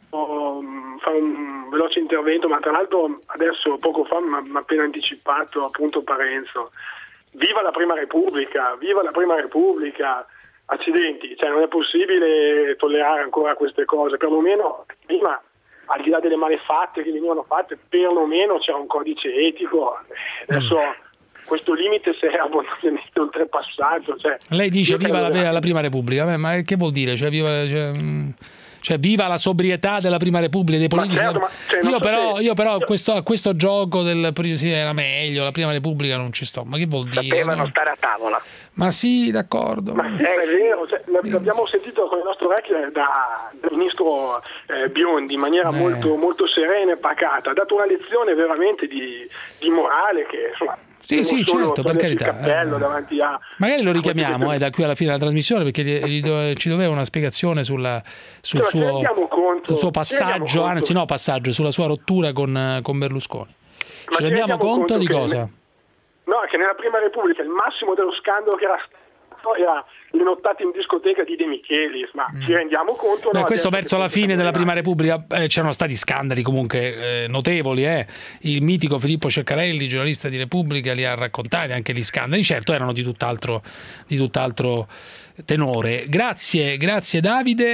um, fare un veloce intervento, ma tra l'altro adesso poco fa mi ha appena anticipato appunto Parenzo. Viva la Prima Repubblica, viva la Prima Repubblica, accidenti, cioè non è possibile tollerare ancora queste cose, perlomeno prima, al di là delle malefatte che venivano fatte, perlomeno c'era un codice etico, adesso mm. questo limite si è abbondantemente oltrepassato. Cioè, lei dice viva la, che... la Prima Repubblica, Beh, ma che vuol dire? Cioè, viva, cioè, cioè viva la sobrietà della Prima Repubblica, dei politici. Ma certo, ma, cioè, io, però, se... io però a questo, a questo gioco del sì, era meglio, la Prima Repubblica non ci sto, ma che vuol dire? Sapevano no? stare a tavola. Ma sì, d'accordo. Ma è vero, cioè, l'abbiamo sentito con le nostre orecchie da, dal ministro eh, Biondi in maniera eh. molto, molto serena e pacata, ha dato una lezione veramente di, di morale che insomma. Sì, sì, certo, per carità. Eh. A... Magari lo richiamiamo eh, da qui alla fine della trasmissione, perché gli, gli do, ci doveva una spiegazione sulla, sul, suo, conto, sul suo passaggio, anzi no passaggio, sulla sua rottura con, con Berlusconi. Ma ci rendiamo conto, conto di cosa? Ne... No, che nella Prima Repubblica il massimo dello scandalo che era stato era le nottate in discoteca di De Michelis, ma mm. ci rendiamo conto? Beh, no, questo verso la fine della Prima Repubblica eh, c'erano stati scandali comunque eh, notevoli, eh. Il mitico Filippo Ceccarelli, giornalista di Repubblica, li ha raccontati anche gli scandali, certo erano di tutt'altro, di tutt'altro tenore. Grazie, grazie Davide.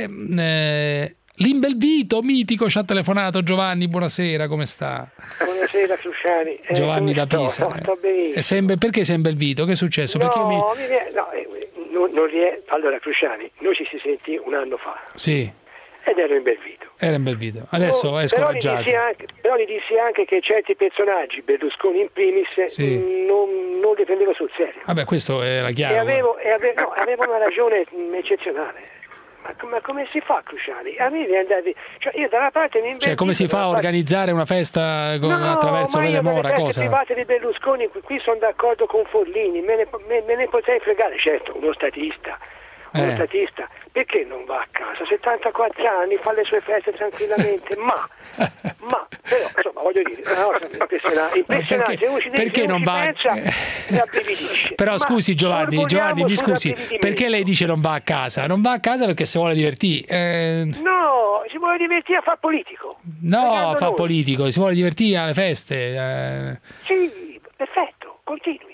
Eh, L'Imbelvito mitico ci ha telefonato. Giovanni, buonasera, come sta? Buonasera Cruciani. Eh, Giovanni da sto? Pisa. Sto, sto benissimo. E sempre, perché sei Imbelvito? Che è successo? No, perché io mi... mi viene, no eh, non, non rie... Allora Cruciani, noi ci si sentì un anno fa. Sì. Ed ero Imbelvito. Era Imbelvito. Adesso no, è scoraggiato. Però, anche, però gli dissi anche che certi personaggi, Berlusconi in primis, sì. non, non li prendeva sul serio. Vabbè, questo era chiaro. E avevo, e avevo, no, avevo una ragione eccezionale. Ma, ma come si fa, Cruciani? A me viene da dire, cioè io da una parte mi invento. Cioè, come si fa a organizzare una festa con, no, attraverso le Mora? No, cosa? private di Berlusconi, qui, qui sono d'accordo con Forlini, me ne, me, me ne potrei fregare, certo, uno statista. Uno eh. statista, perché non va a casa? settantaquattro anni, fa le sue feste tranquillamente, ma, ma, però, insomma, voglio dire, una cosa impressionante, impressionante. Perché, uno ci perché uno non ci va? Pensa, e abbrividisce. Però ma scusi Giovanni, Giovanni, mi scusi, perché lei dice non va a casa? Non va a casa perché si vuole divertire. Eh... No, si vuole divertire a far politico. No, a far politico, si vuole divertire alle feste. Eh... Sì, perfetto, continui.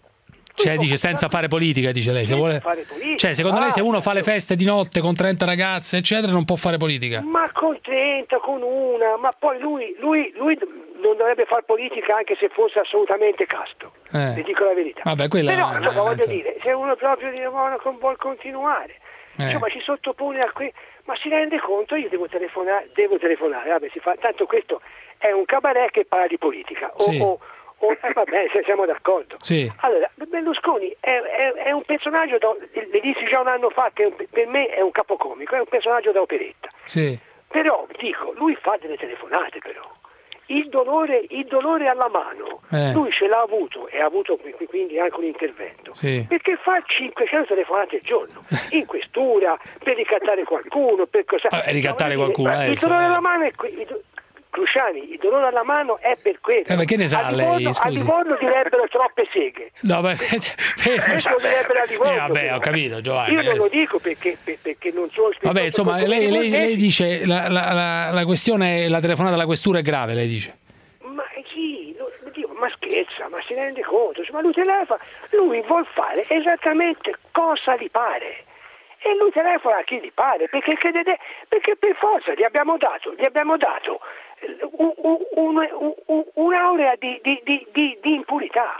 Cioè dice senza fare politica, dice lei, se vuole... fare politica. Cioè secondo ah, lei se uno fa le feste di notte con trenta ragazze eccetera non può fare politica? Ma con trenta, con una, ma poi lui, lui, lui non dovrebbe fare politica anche se fosse assolutamente casto, eh. vi dico la verità. Vabbè, quella però è... insomma voglio dire, se uno proprio di Monaco vuol continuare, eh. insomma ci sottopone a qui, ma si rende conto, io devo telefonare, devo telefonare, vabbè, si fa, tanto questo è un cabaret che parla di politica, o, sì. o Oh, eh, vabbè, se siamo d'accordo. Sì. Allora, Berlusconi è, è, è un personaggio, da, le dissi già un anno fa che un, per me è un capocomico, è un personaggio da operetta. Sì. Però, dico, lui fa delle telefonate però. Il dolore, il dolore alla mano, eh. lui ce l'ha avuto e ha avuto quindi anche un intervento. Sì. Perché fa cinquecento telefonate al giorno, in questura, per ricattare qualcuno, per cosa. Ah, ricattare qualcuno, dire, eh, il dolore alla mano è qui. Cruciani, il dolore alla mano è per quello. Eh, ma che ne sa a lei? Livorno, Scusi. A Livorno direbbero troppe seghe. No, beh, Questo direbbero a Livorno. eh, vabbè, ho capito, Giovanni. Io non lo dico perché, perché non sono scritto. Vabbè, insomma, lei, lei, lei dice la, la, la, la questione, la telefonata alla questura è grave, lei dice. Ma chi? Ma scherza, ma si rende conto? Ma lui telefona, lui vuol fare esattamente cosa gli pare. E lui telefona a chi gli pare, perché, perché per forza gli abbiamo dato, gli abbiamo dato un, un, un, un'aurea di, di, di, di, di impunità.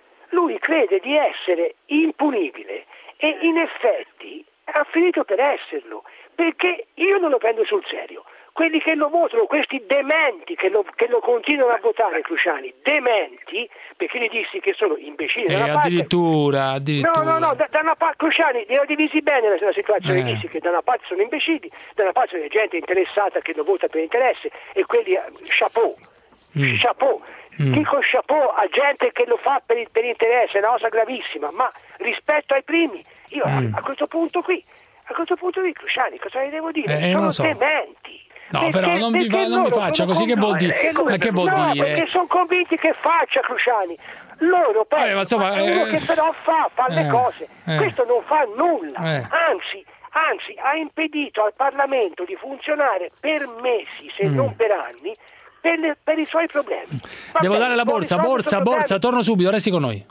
Lui crede di essere impunibile e in effetti ha finito per esserlo, perché io non lo prendo sul serio. Quelli che lo votano, questi dementi che lo, che lo continuano a votare, Cruciani, dementi, perché gli dissi che sono imbecilli. Eh, addirittura, addirittura. No, no, no, da, da una parte, Cruciani, li ho divisi bene la, la situazione, eh. dissi che da una parte sono imbecilli, da una parte c'è gente interessata che lo vota per interesse, e quelli, chapeau, mm. chapeau. Mm. Dico chapeau a gente che lo fa per, per interesse, è una cosa gravissima, ma rispetto ai primi, io mm. a, a questo punto qui, a questo punto qui, Cruciani, cosa gli devo dire? Eh, sono so. dementi. No, perché, però non mi, fa, non mi faccia così, che vuol dire? No, che vuol no, dire? perché sono convinti che faccia, Cruciani. Loro pensano, eh, ma insomma, uno eh, che però fa, fa eh, le cose. eh. Questo non fa nulla, Eh. anzi, anzi ha impedito al Parlamento di funzionare per mesi, se Mm. non per anni, per, le- per i suoi problemi. Va Devo bene, dare la non borsa, risolvo borsa, questo problema. borsa, torno subito, resti con noi.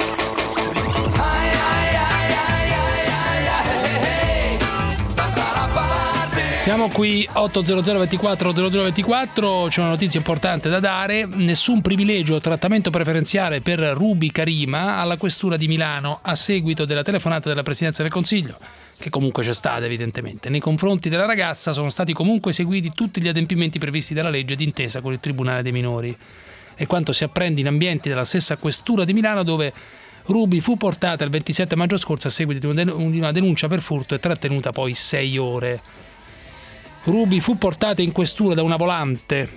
Siamo qui otto zero zero ventiquattro zero zero ventiquattro, c'è una notizia importante da dare, nessun privilegio o trattamento preferenziale per Ruby Karima alla questura di Milano a seguito della telefonata della Presidenza del Consiglio, che comunque c'è stata evidentemente. Nei confronti della ragazza sono stati comunque eseguiti tutti gli adempimenti previsti dalla legge d'intesa con il Tribunale dei Minori, e quanto si apprende in ambienti della stessa questura di Milano, dove Ruby fu portata il ventisette maggio scorso a seguito di una denuncia per furto e trattenuta poi sei ore. Ruby fu portata in questura da una volante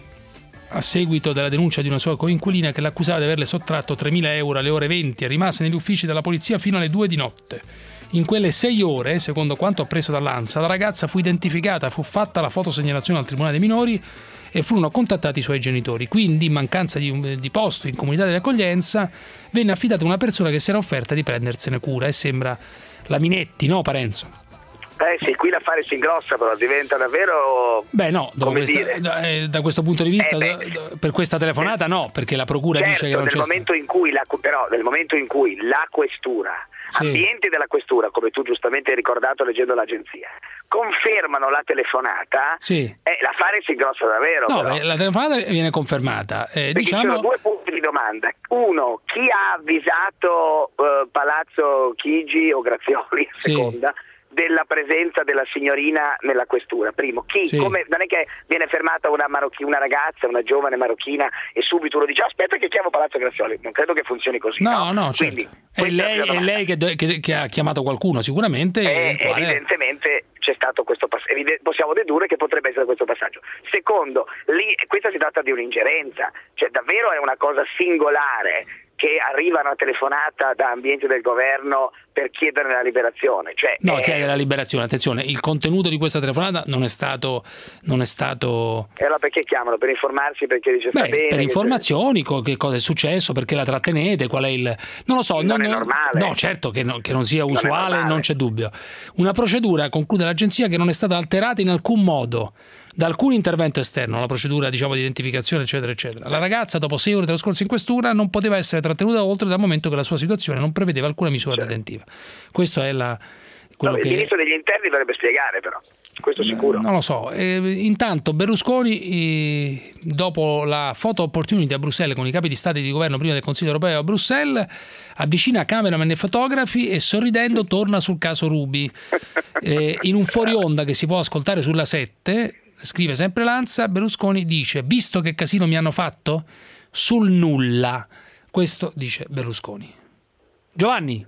a seguito della denuncia di una sua coinquilina che l'accusava di averle sottratto tremila euro alle ore venti e rimase negli uffici della polizia fino alle due di notte. In quelle sei ore, secondo quanto appreso dall'ANSA, la ragazza fu identificata, fu fatta la fotosegnalazione al Tribunale dei Minori e furono contattati i suoi genitori. Quindi, in mancanza di, di posto in comunità di accoglienza, venne affidata una persona che si era offerta di prendersene cura, e sembra la Minetti, no Parenzo? Eh sì, qui l'affare si ingrossa, però diventa davvero... Beh no, dopo come questa, dire? da, eh, da questo punto di vista, Eh beh. da- da- per questa telefonata no, perché la procura Certo, dice che non nel c'è momento in cui la, però nel momento in cui la questura, Sì. ambienti della questura, come tu giustamente hai ricordato leggendo l'agenzia, confermano la telefonata, Sì. eh, l'affare si ingrossa davvero. No, però. beh, la telefonata viene confermata. Eh, Perché ci diciamo sono due punti di domanda. Uno, chi ha avvisato eh, Palazzo Chigi o Grazioli, a Sì. seconda, della presenza della signorina nella questura? Primo, chi? Sì. Come, non è che viene fermata una, marocchi- una ragazza, una giovane marocchina e subito uno dice aspetta che chiamo Palazzo Grazioli. Non credo che funzioni così. No, no, Quindi, certo. È questa lei, la è domanda. lei che, che- che ha chiamato qualcuno sicuramente. Eh, il quale- evidentemente c'è stato questo passaggio, possiamo dedurre che potrebbe essere questo passaggio. Secondo, lì questa si tratta di un'ingerenza, cioè davvero è una cosa singolare che arriva una telefonata da ambienti del governo per chiedere la liberazione. Cioè, No, è, chiede la liberazione. Attenzione, il contenuto di questa telefonata non è stato non è stato e allora perché chiamano? Per informarsi, perché dice sta Beh, bene? per che- informazioni, co- che cosa è successo, perché la trattenete, qual è il... Non lo so. Non è normale. No, certo che, no- che non sia Non è usuale, normale. non c'è dubbio. Una procedura, conclude l'agenzia, che non è stata alterata in alcun modo da alcun intervento esterno, la procedura diciamo di identificazione eccetera eccetera. La ragazza, dopo sei ore trascorse in questura, non poteva essere trattenuta oltre dal momento che la sua situazione non prevedeva alcuna misura detentiva. Questo è la... quello No, il che... ministro degli interni dovrebbe spiegare, però, questo sicuro. Non lo so. Eh, intanto Berlusconi, eh, dopo la photo opportunity a Bruxelles con i capi di Stato e di governo prima del Consiglio europeo a Bruxelles, avvicina cameraman e fotografi e sorridendo torna sul caso Ruby. Eh, in un fuori onda che si può ascoltare sulla sette, scrive sempre l'Ansa, Berlusconi dice: visto che casino mi hanno fatto? Sul nulla. Questo dice Berlusconi. Giovanni.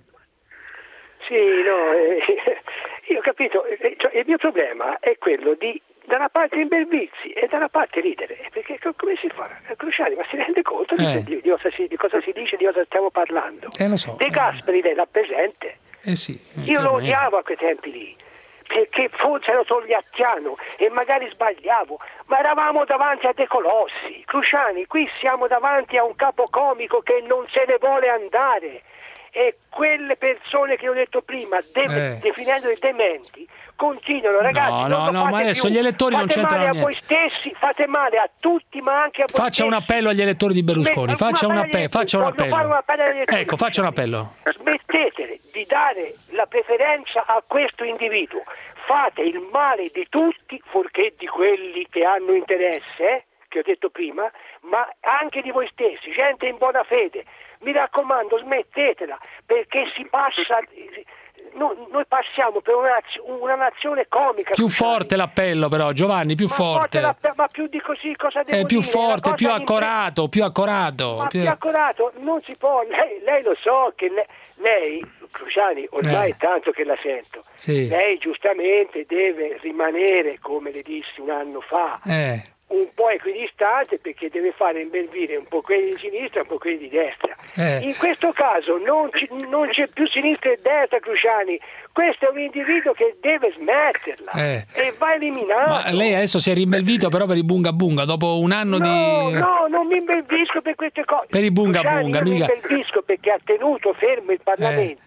Sì, no, eh, io ho capito, eh, cioè, il mio problema è quello di da una parte imbelvizzi e da una parte ridere, perché co- come si fa? Cruciani, ma si rende conto di, Eh. di- di cosa si, di cosa si dice, di cosa stiamo parlando? Eh, lo so. De Gasperi lei l'ha presente? Eh sì. Io lo odiavo a quei tempi lì, perché forse ero togliattiano e magari sbagliavo, ma eravamo davanti a dei colossi. Cruciani, qui siamo davanti a un capocomico che non se ne vuole andare, e quelle persone che ho detto prima, de- Eh. definendoli dementi, continuano, ragazzi. No, non no, lo no, fate ma adesso più. gli elettori non fate c'entrano male a voi niente. stessi, fate male a tutti, ma anche a voi Faccia un stessi. appello agli elettori di Berlusconi, Beh, faccia un una appello, appello agli faccia un elettori, voglio fare un appello agli appello. elettori. Ecco, faccia un appello. Smettetele di dare la preferenza a questo individuo, fate il male di tutti, fuorché di quelli che hanno interesse, eh, che ho detto prima, ma anche di voi stessi, gente in buona fede. Mi raccomando, smettetela, perché si passa... no- noi passiamo per una, una nazione comica. Più scusate. forte l'appello però, Giovanni, più Ma forte. la- ma più di così cosa devo È più dire? forte, Una più cosa accorato, più accorato. Ma più- più accorato non si può, lei, lei lo so che le- lei, Cruciani, ormai Eh. è tanto che la sento, Sì. lei giustamente deve rimanere, come le dissi un anno fa, Eh, un po' equidistante, perché deve fare invervire un po' quelli di sinistra e un po' quelli di destra. Eh. In questo caso non, ci- non c'è più sinistra e destra, Cruciani, questo è un individuo che deve smetterla Eh. e va eliminato. ma lei adesso si è rimbelvito però per i bunga bunga dopo un anno No, di... no, non mi imbelvisco per queste cose. Per i bunga Cruciani, bunga, io mi mica- imbelvisco perché ha tenuto fermo il Parlamento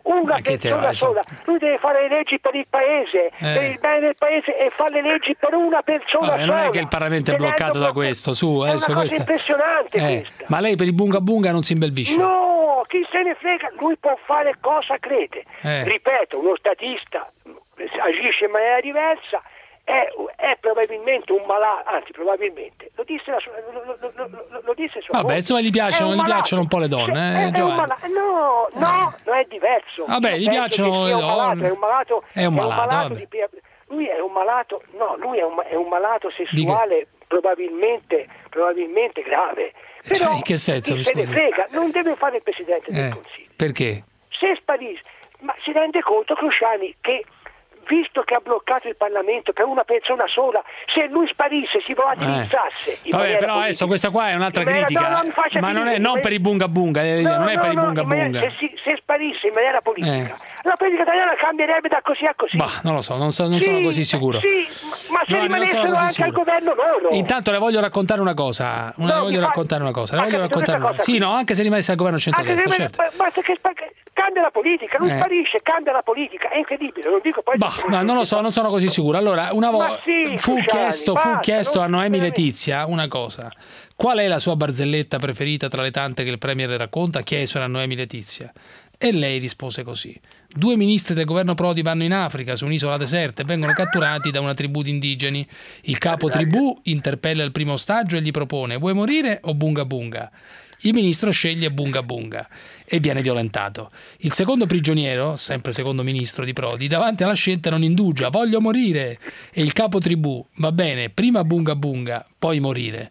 una persona sola. Lui deve fare le leggi per il paese, Eh. per il bene del paese, e fare le leggi per una persona Vabbè, sola. non è che il Parlamento è Tenendo bloccato da proprio- questo, su, È adesso una cosa questa. impressionante Eh, questa. Ma lei per il bunga bunga non si imbelvisce? No, chi se ne frega, lui può fare cosa crede. Eh. Ripeto, uno statista agisce in maniera diversa, è, è probabilmente un malato, anzi probabilmente, lo disse la sua, lo, lo, lo, lo, lo disse sua Vabbè, moglie. insomma gli piacciono, È un gli malato. piacciono un po' le donne, Sì, eh, è, è un Giovanni. malato. No, no, non è diverso. Vabbè, Io gli penso piacciono che le sia un malato, donne. è un malato, È un malato, vabbè. di, lui è un malato, no, lui è un, è un malato sessuale probabilmente, probabilmente grave. Però Cioè, in che senso, chi se ne scusi? frega, non deve fare il Presidente del Eh, Consiglio. perché? Se sparisse, ma si rende conto Cruciani che visto che ha bloccato il Parlamento per una persona sola, se lui sparisse, si volatilizzasse in Vabbè, maniera però politica, adesso questa qua è un'altra in maniera- critica, no, no, mi faccia ma non finire, è non in per i bunga bunga, eh, No, non è no, per i no, bunga in maniera- bunga. se, si- se sparisse in maniera politica, Eh. la politica italiana cambierebbe da così a così. Bah, non lo so, non, so- non Sì, sono così sicuro. Sì, ma, ma se Giovanni, non sono rimanessero così anche al sicuro. governo loro. Intanto le voglio raccontare una cosa, una, No, le mi voglio fa- raccontare una cosa, le ha voglio capito raccontare questa una cosa Sì, qui? no, anche se rimanesse al governo Anche centrodestra, se- certo. ba- basta che spa- cambia la politica, lui Eh. sparisce, cambia la politica, è incredibile, non dico poi... Bah, no, non lo so, non sono così sicuro. Allora, una Ma volta sì, fu Cruciani, chiesto, fu basta, chiesto a non- Noemi Letizia una cosa. Qual è la sua barzelletta preferita tra le tante che il Premier le racconta? Chiesero a Noemi Letizia. E lei rispose così: due ministri del governo Prodi vanno in Africa, su un'isola deserta, e vengono catturati da una tribù di indigeni. Il capo tribù interpella il primo ostaggio e gli propone: vuoi morire o bunga bunga? Il ministro sceglie bunga bunga e viene violentato. Il secondo prigioniero, sempre secondo ministro di Prodi, davanti alla scelta non indugia: voglio morire. E il capo tribù: va bene, prima bunga bunga, poi morire.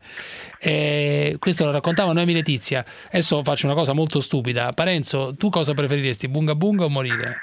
E questo lo raccontava Noemi Letizia. Adesso faccio una cosa molto stupida. Parenzo, tu cosa preferiresti, bunga bunga o morire?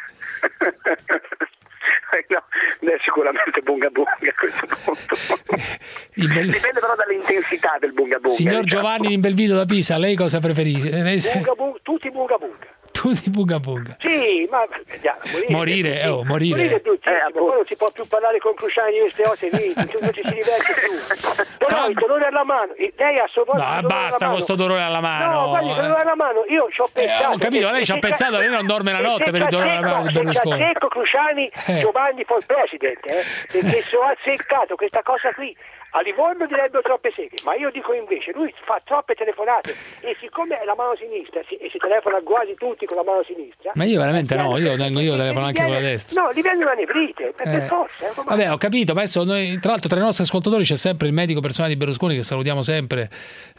No, beh, sicuramente bunga bunga a questo punto. Il bel- Dipende però dall'intensità del bunga bunga. Signor diciamo. Giovanni in Belvido da Pisa, lei cosa preferisce? Lei- Bunga bunga, tutti bunga bunga. Tutti bunga bunga. Sì, ma già, morire, Morire, sì, oh, morire. morire è bruttissimo, poi non si può più parlare con Cruciani di queste cose lì, non ci si diverte più. Però il dolore alla mano, lei ha sopportato No, il dolore basta alla con sto dolore alla mano. No, guardi, il dolore alla mano, io ci ho pensato. ho capito, che- lei ci ha che- pensato, lei non dorme la se- notte se per il dolore alla mano di c'azzecco- se Berlusconi. c'azzecco Cruciani, Eh. Giovanni for president, eh, perché se ho azzeccato questa cosa qui, a Livorno direbbero troppe seghe, ma io dico invece, lui fa troppe telefonate e siccome è la mano sinistra si- e si telefona quasi tutti con la mano sinistra. Ma io veramente no, io tengo io e telefono gli anche con la viene- destra. No, gli viene una nevrite, per, per Eh. forza. è normale. Vabbè, ho capito, ma adesso noi, tra l'altro tra i nostri ascoltatori c'è sempre il medico personale di Berlusconi che salutiamo sempre.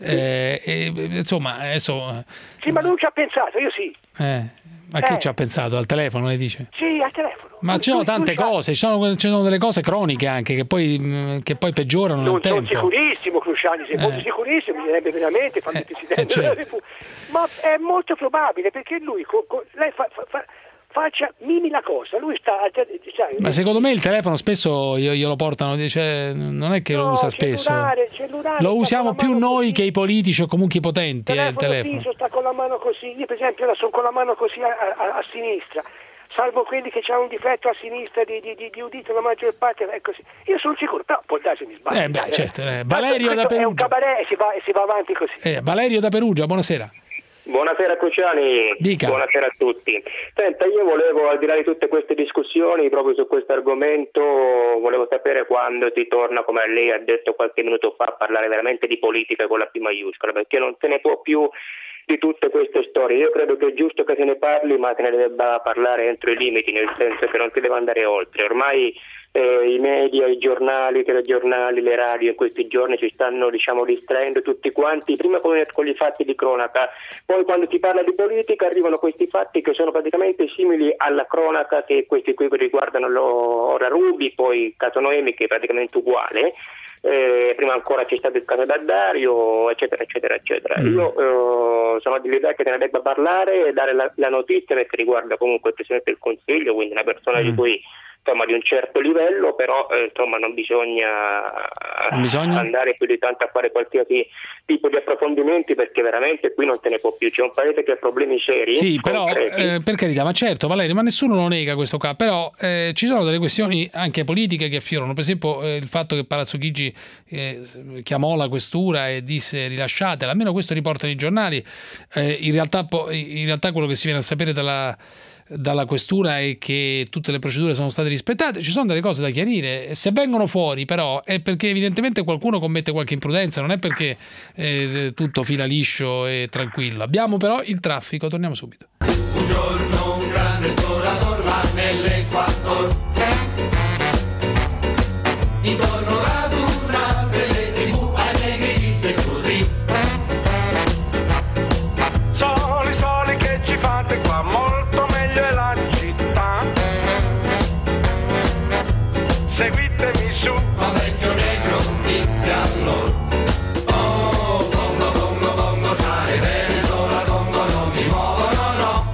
Eh, e, insomma, adesso Sì, ma lui ci ha pensato, io sì. eh, ma chi Eh. ci ha pensato? Al telefono lei dice? Sì, al telefono. Ma ci sono tante cose, ci sono, ci sono delle cose croniche anche che poi, mh, che poi peggiorano nel Non sono tempo. sicurissimo, Cruciani, se fosse Eh. sicurissimo bisognerebbe veramente fare il Presidente eh, certo. della Repubblica. Ma è molto probabile perché lui, co- co- lei fa, fa, fa- faccia, mimi la cosa, lui sta... sai, Ma secondo me il telefono spesso io- glielo portano, dice, non è che lo no, usa spesso. cellulare, cellulare, Lo sta usiamo con la più mano noi così. che i politici o comunque i potenti, eh, il telefono telefono. fisso, sta con la mano così, io per esempio ora sono con la mano così a, a- a sinistra, salvo quelli che hanno un difetto a sinistra di, di, di, di udito, la maggior parte è così. Io sono sicuro, però può darsi mi sbaglio. Eh, beh, dai, certo, eh. Tanto Valerio da questo è un Perugia. cabaret e si va, e si va avanti così. Eh, Valerio da Perugia, buonasera. Buonasera Cruciani, Dica. buonasera a tutti. Senta, io volevo, al di là di tutte queste discussioni, proprio su questo argomento, volevo sapere quando si torna, come lei ha detto qualche minuto fa, a parlare veramente di politica con la P maiuscola, perché non se ne può più di tutte queste storie. Io credo che è giusto che se ne parli, ma se ne debba parlare entro i limiti, nel senso che non si deve andare oltre. Ormai eh, i media, i giornali, i telegiornali, le radio in questi giorni ci stanno, diciamo, distraendo tutti quanti, prima con, con i fatti di cronaca, poi quando si parla di politica arrivano questi fatti che sono praticamente simili alla cronaca, che questi qui riguardano lo, ora Rubi, poi il caso Noemi che è praticamente uguale. Eh, prima ancora c'è stato il caso D'Addario, eccetera eccetera eccetera. Mm. Io eh, sono dell'idea che se ne debba parlare e dare la, la notizia, perché riguarda comunque il Presidente del Consiglio, quindi una persona Mm. di cui, insomma, di un certo livello, però eh, insomma non bisogna, Non bisogna? andare più di tanto a fare qualsiasi tipo di approfondimenti, perché veramente qui non se ne può più. C'è un paese che ha problemi seri. Sì, però concreti. eh, per carità, ma certo Valerio, ma nessuno lo nega questo qua, però eh, ci sono delle questioni anche politiche che affiorano, per esempio eh, il fatto che Palazzo Chigi eh, chiamò la questura e disse rilasciatela, almeno questo riportano i giornali. Eh, in realtà po- in realtà quello che si viene a sapere dalla dalla questura è che tutte le procedure sono state rispettate. Ci sono delle cose da chiarire. Se vengono fuori però è perché evidentemente qualcuno commette qualche imprudenza, non è perché eh, tutto fila liscio e tranquillo. Abbiamo però il traffico, torniamo subito. Un giorno un grande esploratore va nell'Equator, intorno radunate le tribù ai negri disse così: Soli, soli che ci fate qua, molto meglio è la città. Seguitemi su. Ma vecchio negro disse a loro: Oh, bongo, bongo, bongo, stare bene sola, bongo, non mi muovono, no.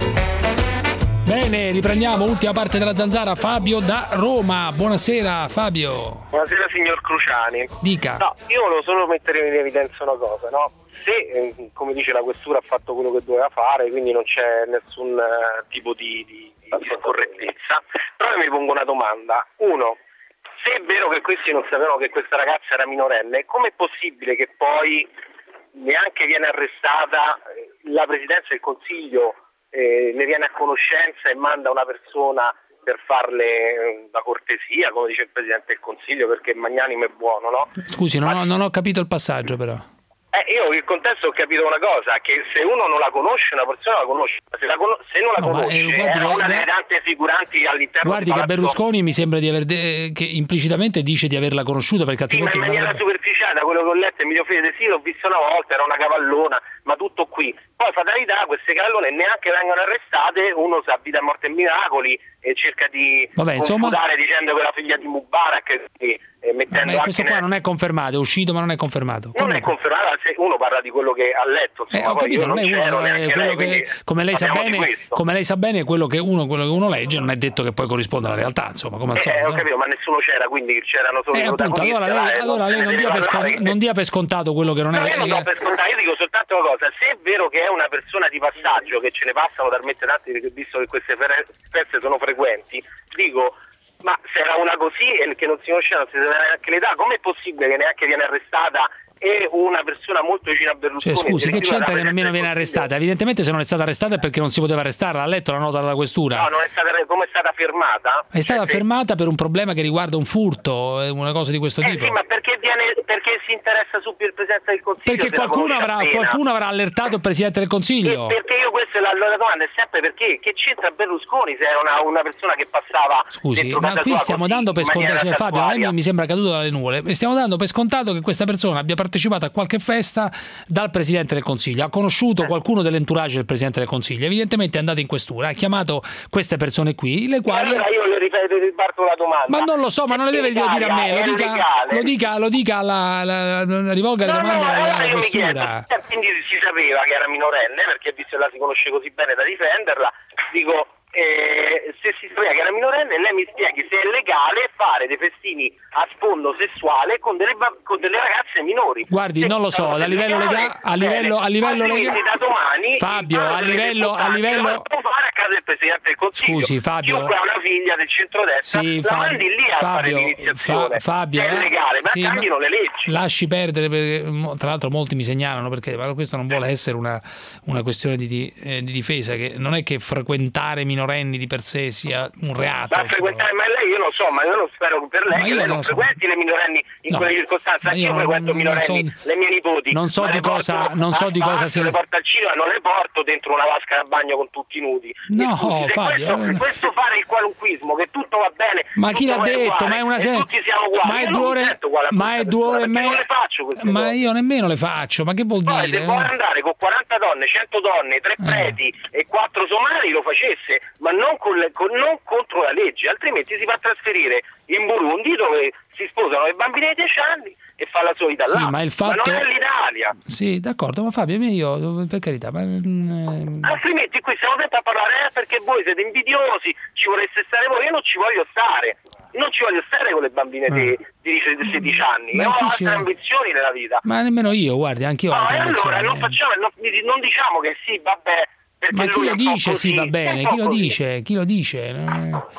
Bene, riprendiamo ultima parte della zanzara. Fabio da Roma, buonasera Fabio. Buonasera signor Cruciani. Dica. No, io volevo solo mettere in evidenza una cosa, no? Se, eh, come dice la questura, ha fatto quello che doveva fare, quindi non c'è nessun eh, tipo di, di, di correttezza, però io mi pongo una domanda. Uno, se è vero che questi non sapevano che questa ragazza era minorenne, com'è possibile che poi neanche viene arrestata, la Presidenza del Consiglio eh, ne viene a conoscenza e manda una persona per farle la cortesia, come dice il Presidente del Consiglio, perché è magnanimo e buono, no? Scusi, non ho, non ho capito il passaggio però. Eh, io il contesto ho capito una cosa, che se uno non la conosce, una persona la conosce, se, la con- se non la No, ma, conosce, eh, guardi è che- una delle tante figuranti all'interno Guardi del che palazzo. Berlusconi mi sembra di aver de- che implicitamente dice di averla conosciuta, perché Sì, ma altrimenti in non maniera avrebbe- superficiale, da quello che ho letto, Emilio Fede, sì, l'ho vista una volta, era una cavallona, ma tutto qui. Poi fatalità, queste cavallone neanche vengono arrestate, uno sa vita, morte e miracoli e cerca di Vabbè, insomma- confutare dicendo che è la figlia di Mubarak, e, e mettendo Ma anche questo qua nel- non è confermato, è uscito ma non è confermato. non è confermata, se uno parla di quello che ha letto, Eh, insomma, ho poi capito, io non è non uno, c'ero è neanche quello lei, che, quindi come lei sa parliamo di bene, questo. come lei sa bene, quello che uno, quello che uno legge non è detto che poi corrisponda alla realtà, insomma, come al Eh, solito. ho capito, ma nessuno c'era, quindi c'erano solo Eh, i appunto, protagonisti. allora lei, là, e allora lei se non, ne dia deve per parlare. scon- non dia per scontato quello che non No, è. io non do per scontato, io dico soltanto una cosa: se è vero che è una persona di passaggio, che ce ne passano talmente tanti, visto che queste fere- feste sono frequenti, dico, ma se era una così e che non si conosceva, non si sapeva neanche l'età, com'è possibile che neanche viene arrestata? È una persona molto vicina a Berlusconi. Cioè, scusi, che addirittura c'entra che da nemmeno viene arrestata? Evidentemente se non è stata arrestata è perché non si poteva arrestarla, ha letto la nota della questura. No, non è stata, come è stata fermata? È stata Cioè, se- fermata per un problema che riguarda un furto, eh, una cosa di questo Eh tipo. sì, ma perché, viene, perché si interessa subito il Presidente del Consiglio? Perché se la qualcuno conosce avrà, appena? qualcuno avrà allertato il Presidente del Consiglio. E perché io questa è la, la domanda è sempre perché che c'entra Berlusconi se era una, una persona che passava Scusi, dentro ma casa qui sua stiamo così, dando per in maniera scontato, cioè, Fabio, a me casuaria? mi sembra caduto dalle nuvole, stiamo dando per scontato che questa persona abbia partecipato a qualche festa dal Presidente del Consiglio, ha conosciuto qualcuno dell'entourage del Presidente del Consiglio, evidentemente è andato in questura, ha chiamato queste persone qui, le E quali... allora io le ripeto, riparto la domanda. Ma non lo so, ma non le deve dire a me, lo dica, lo dica, lo dica alla, alla, alla- rivolga le No, domande no, alla, allora alla io mi chiedo, questura. eh, quindi si sapeva che era minorenne, perché visto che la si conosce così bene da difenderla, dico, eh, se si sapeva che era minorenne, lei mi spieghi se è legale fare dei festini a sfondo sessuale con delle, ba- con delle ragazze minori. Guardi, Se non lo so, è a livello legale, a livello, a livello altrimenti legale, da domani Fabio, il a padre delle livello, a deputate livello, lo può fare a casa del Presidente del Consiglio. Scusi, Fabio. Chiunque ha una figlia del centrodestra, Sì, la Fabio, mandi lì a fare Fabio, l'iniziazione. Fa- Fabio, Se è eh, legale, ma sì, cambino ma- le leggi. lasci perdere, perché, mo- tra l'altro molti mi segnalano, perché ma questo non vuole essere una, una questione di, di, eh, di difesa, che non è che frequentare minorenni di per sé sia un reato. Ma frequentare, ma lei io non so, ma io non spero per lei Ma che io lei non non so. frequenti le minorenni in No, quelle circostanze. ma Anche io io non- frequento non minorenni, so- le mie nipoti. non so ma di le cosa- porto non so al di cosa parco, sia- le porto al cinema, non le porto dentro una vasca da bagno con tutti nudi. No, E scusi, se Fabio, questo, eh. questo fare il qualunquismo, che tutto va bene, Ma chi tutto l'ha è detto? uguale, Ma è una e serie. tutti siamo uguali. Ma è Io due non mi ore. sento uguale a Ma questa è due ore e persona, perché mezza. non le faccio queste Ma cose. io nemmeno le faccio. Ma che vuol Poi dire? se vuole andare con quaranta donne, cento donne, tre preti e quattro somali lo facesse, ma non, con le- con- non contro la legge, altrimenti si va a trasferire in Burundi dove si sposano le bambine di dieci anni e fa la sua vita Sì, là. ma il fatto- non è l'Italia. Sì, d'accordo, ma Fabio, io per carità, ma, mm, Altrimenti qui stiamo sempre a parlare eh, perché voi siete invidiosi, ci vorreste stare voi, io non ci voglio stare. Non ci voglio stare con le bambine di, di sedici anni, Ma io ho chi altre c'è? ambizioni nella vita. ma nemmeno io, guardi, anche io. ho No, altre e allora ambizioni, non eh. facciamo, non, non diciamo che sì, vabbè, perché Ma chi lui lo è un po' dice così, sì va è bene? un po' Chi lo così. dice? Chi lo dice? Non è-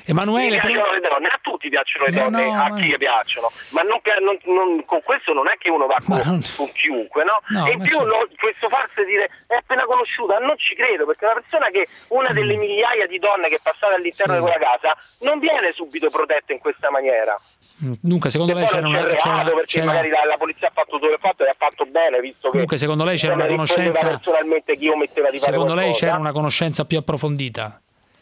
Emanuele, mi piacciono però... le donne, a tutti piacciono le No, donne, no, a ma... chi piacciono, ma non, non, non, con questo non è che uno va con, non... con chiunque, no? no e in più no, questo farsi dire è appena conosciuta, non ci credo, perché una persona che, una delle migliaia di donne che è passata all'interno sì. di quella casa, non viene subito protetta in questa maniera. Dunque, secondo lei c'era una... C'era, perché c'era... magari la, la polizia ha fatto dove ha fatto e ha fatto bene, visto che... Comunque, secondo lei c'era una conoscenza... personalmente chi ometteva di fare Secondo qualcosa. lei c'era una conoscenza più approfondita?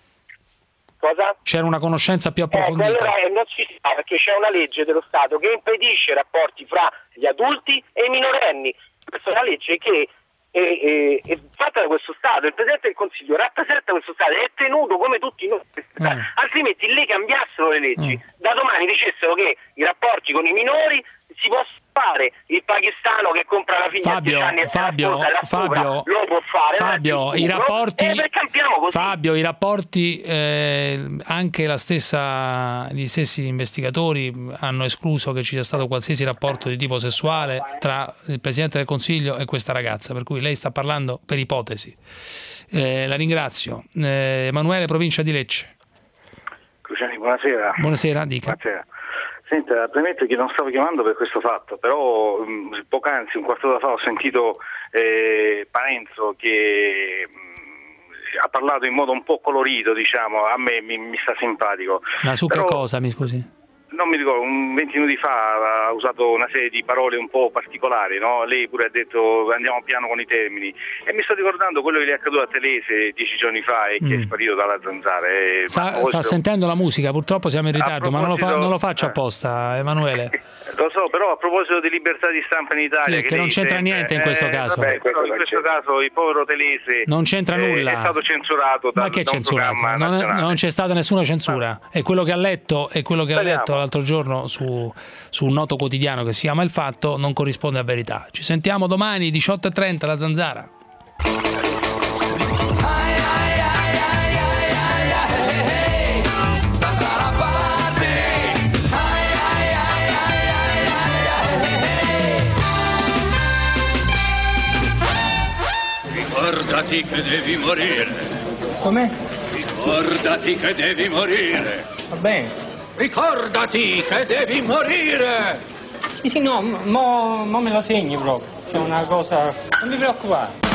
Cosa? C'era una conoscenza più approfondita? Eh, allora non ci sta, perché c'è una legge dello Stato che impedisce rapporti fra gli adulti e i minorenni. Questa è una legge che è, è, è fatta da questo Stato, il Presidente del Consiglio rappresenta questo Stato e è tenuto come tutti noi, mm. altrimenti lì cambiassero le leggi, mm. da domani dicessero che i rapporti con i minori si possono fare, il pakistano che compra la figlia Fabio, a dieci anni e Fabio, la sposa, Fabio, la lo può fare, Fabio, i rapporti, eh, così. Fabio, i rapporti eh, anche la stessa, gli stessi investigatori hanno escluso che ci sia stato qualsiasi rapporto di tipo sessuale tra il Presidente del Consiglio e questa ragazza, per cui lei sta parlando per ipotesi. Eh, la ringrazio. Eh, Emanuele, provincia di Lecce. Cruciani, buonasera. Buonasera, dica. Buonasera. Senta, premetto che non stavo chiamando per questo fatto, però mh, poc'anzi, un quarto d'ora fa, ho sentito eh, Parenzo che mh, ha parlato in modo un po' colorito, diciamo, a me mi, mi sta simpatico. Ma su però, che cosa, mi scusi? Non mi ricordo, un venti minuti fa ha usato una serie di parole un po' particolari, no? Lei pure ha detto andiamo piano con i termini e mi sto ricordando quello che gli è accaduto a Telese dieci giorni fa e che mm. è sparito dalla zanzara. E, sta, oltre... sta sentendo la musica, purtroppo siamo in ritardo, ma non lo, fa, non lo faccio apposta, Emanuele. Lo so, però a proposito di libertà di stampa in Italia... Sì, che, che non c'entra sempre, niente in questo eh, caso. Vabbè, però in questo caso il povero Telese... Non c'entra nulla. Eh, è stato censurato da, Ma che da un censurato? programma Non, è, nazionale. non c'è stata nessuna censura. È quello che ha letto, è quello che ha Speriamo. letto l'altro giorno su, su un noto quotidiano che si chiama Il Fatto, non corrisponde a verità. Ci sentiamo domani, diciotto e trenta, la Zanzara. Ricordati che devi morire. Come? Ricordati che devi morire. Va bene. Ricordati che devi morire. Sì, sì, no, mo, mo me lo segni proprio. C'è una cosa... Non mi preoccupare.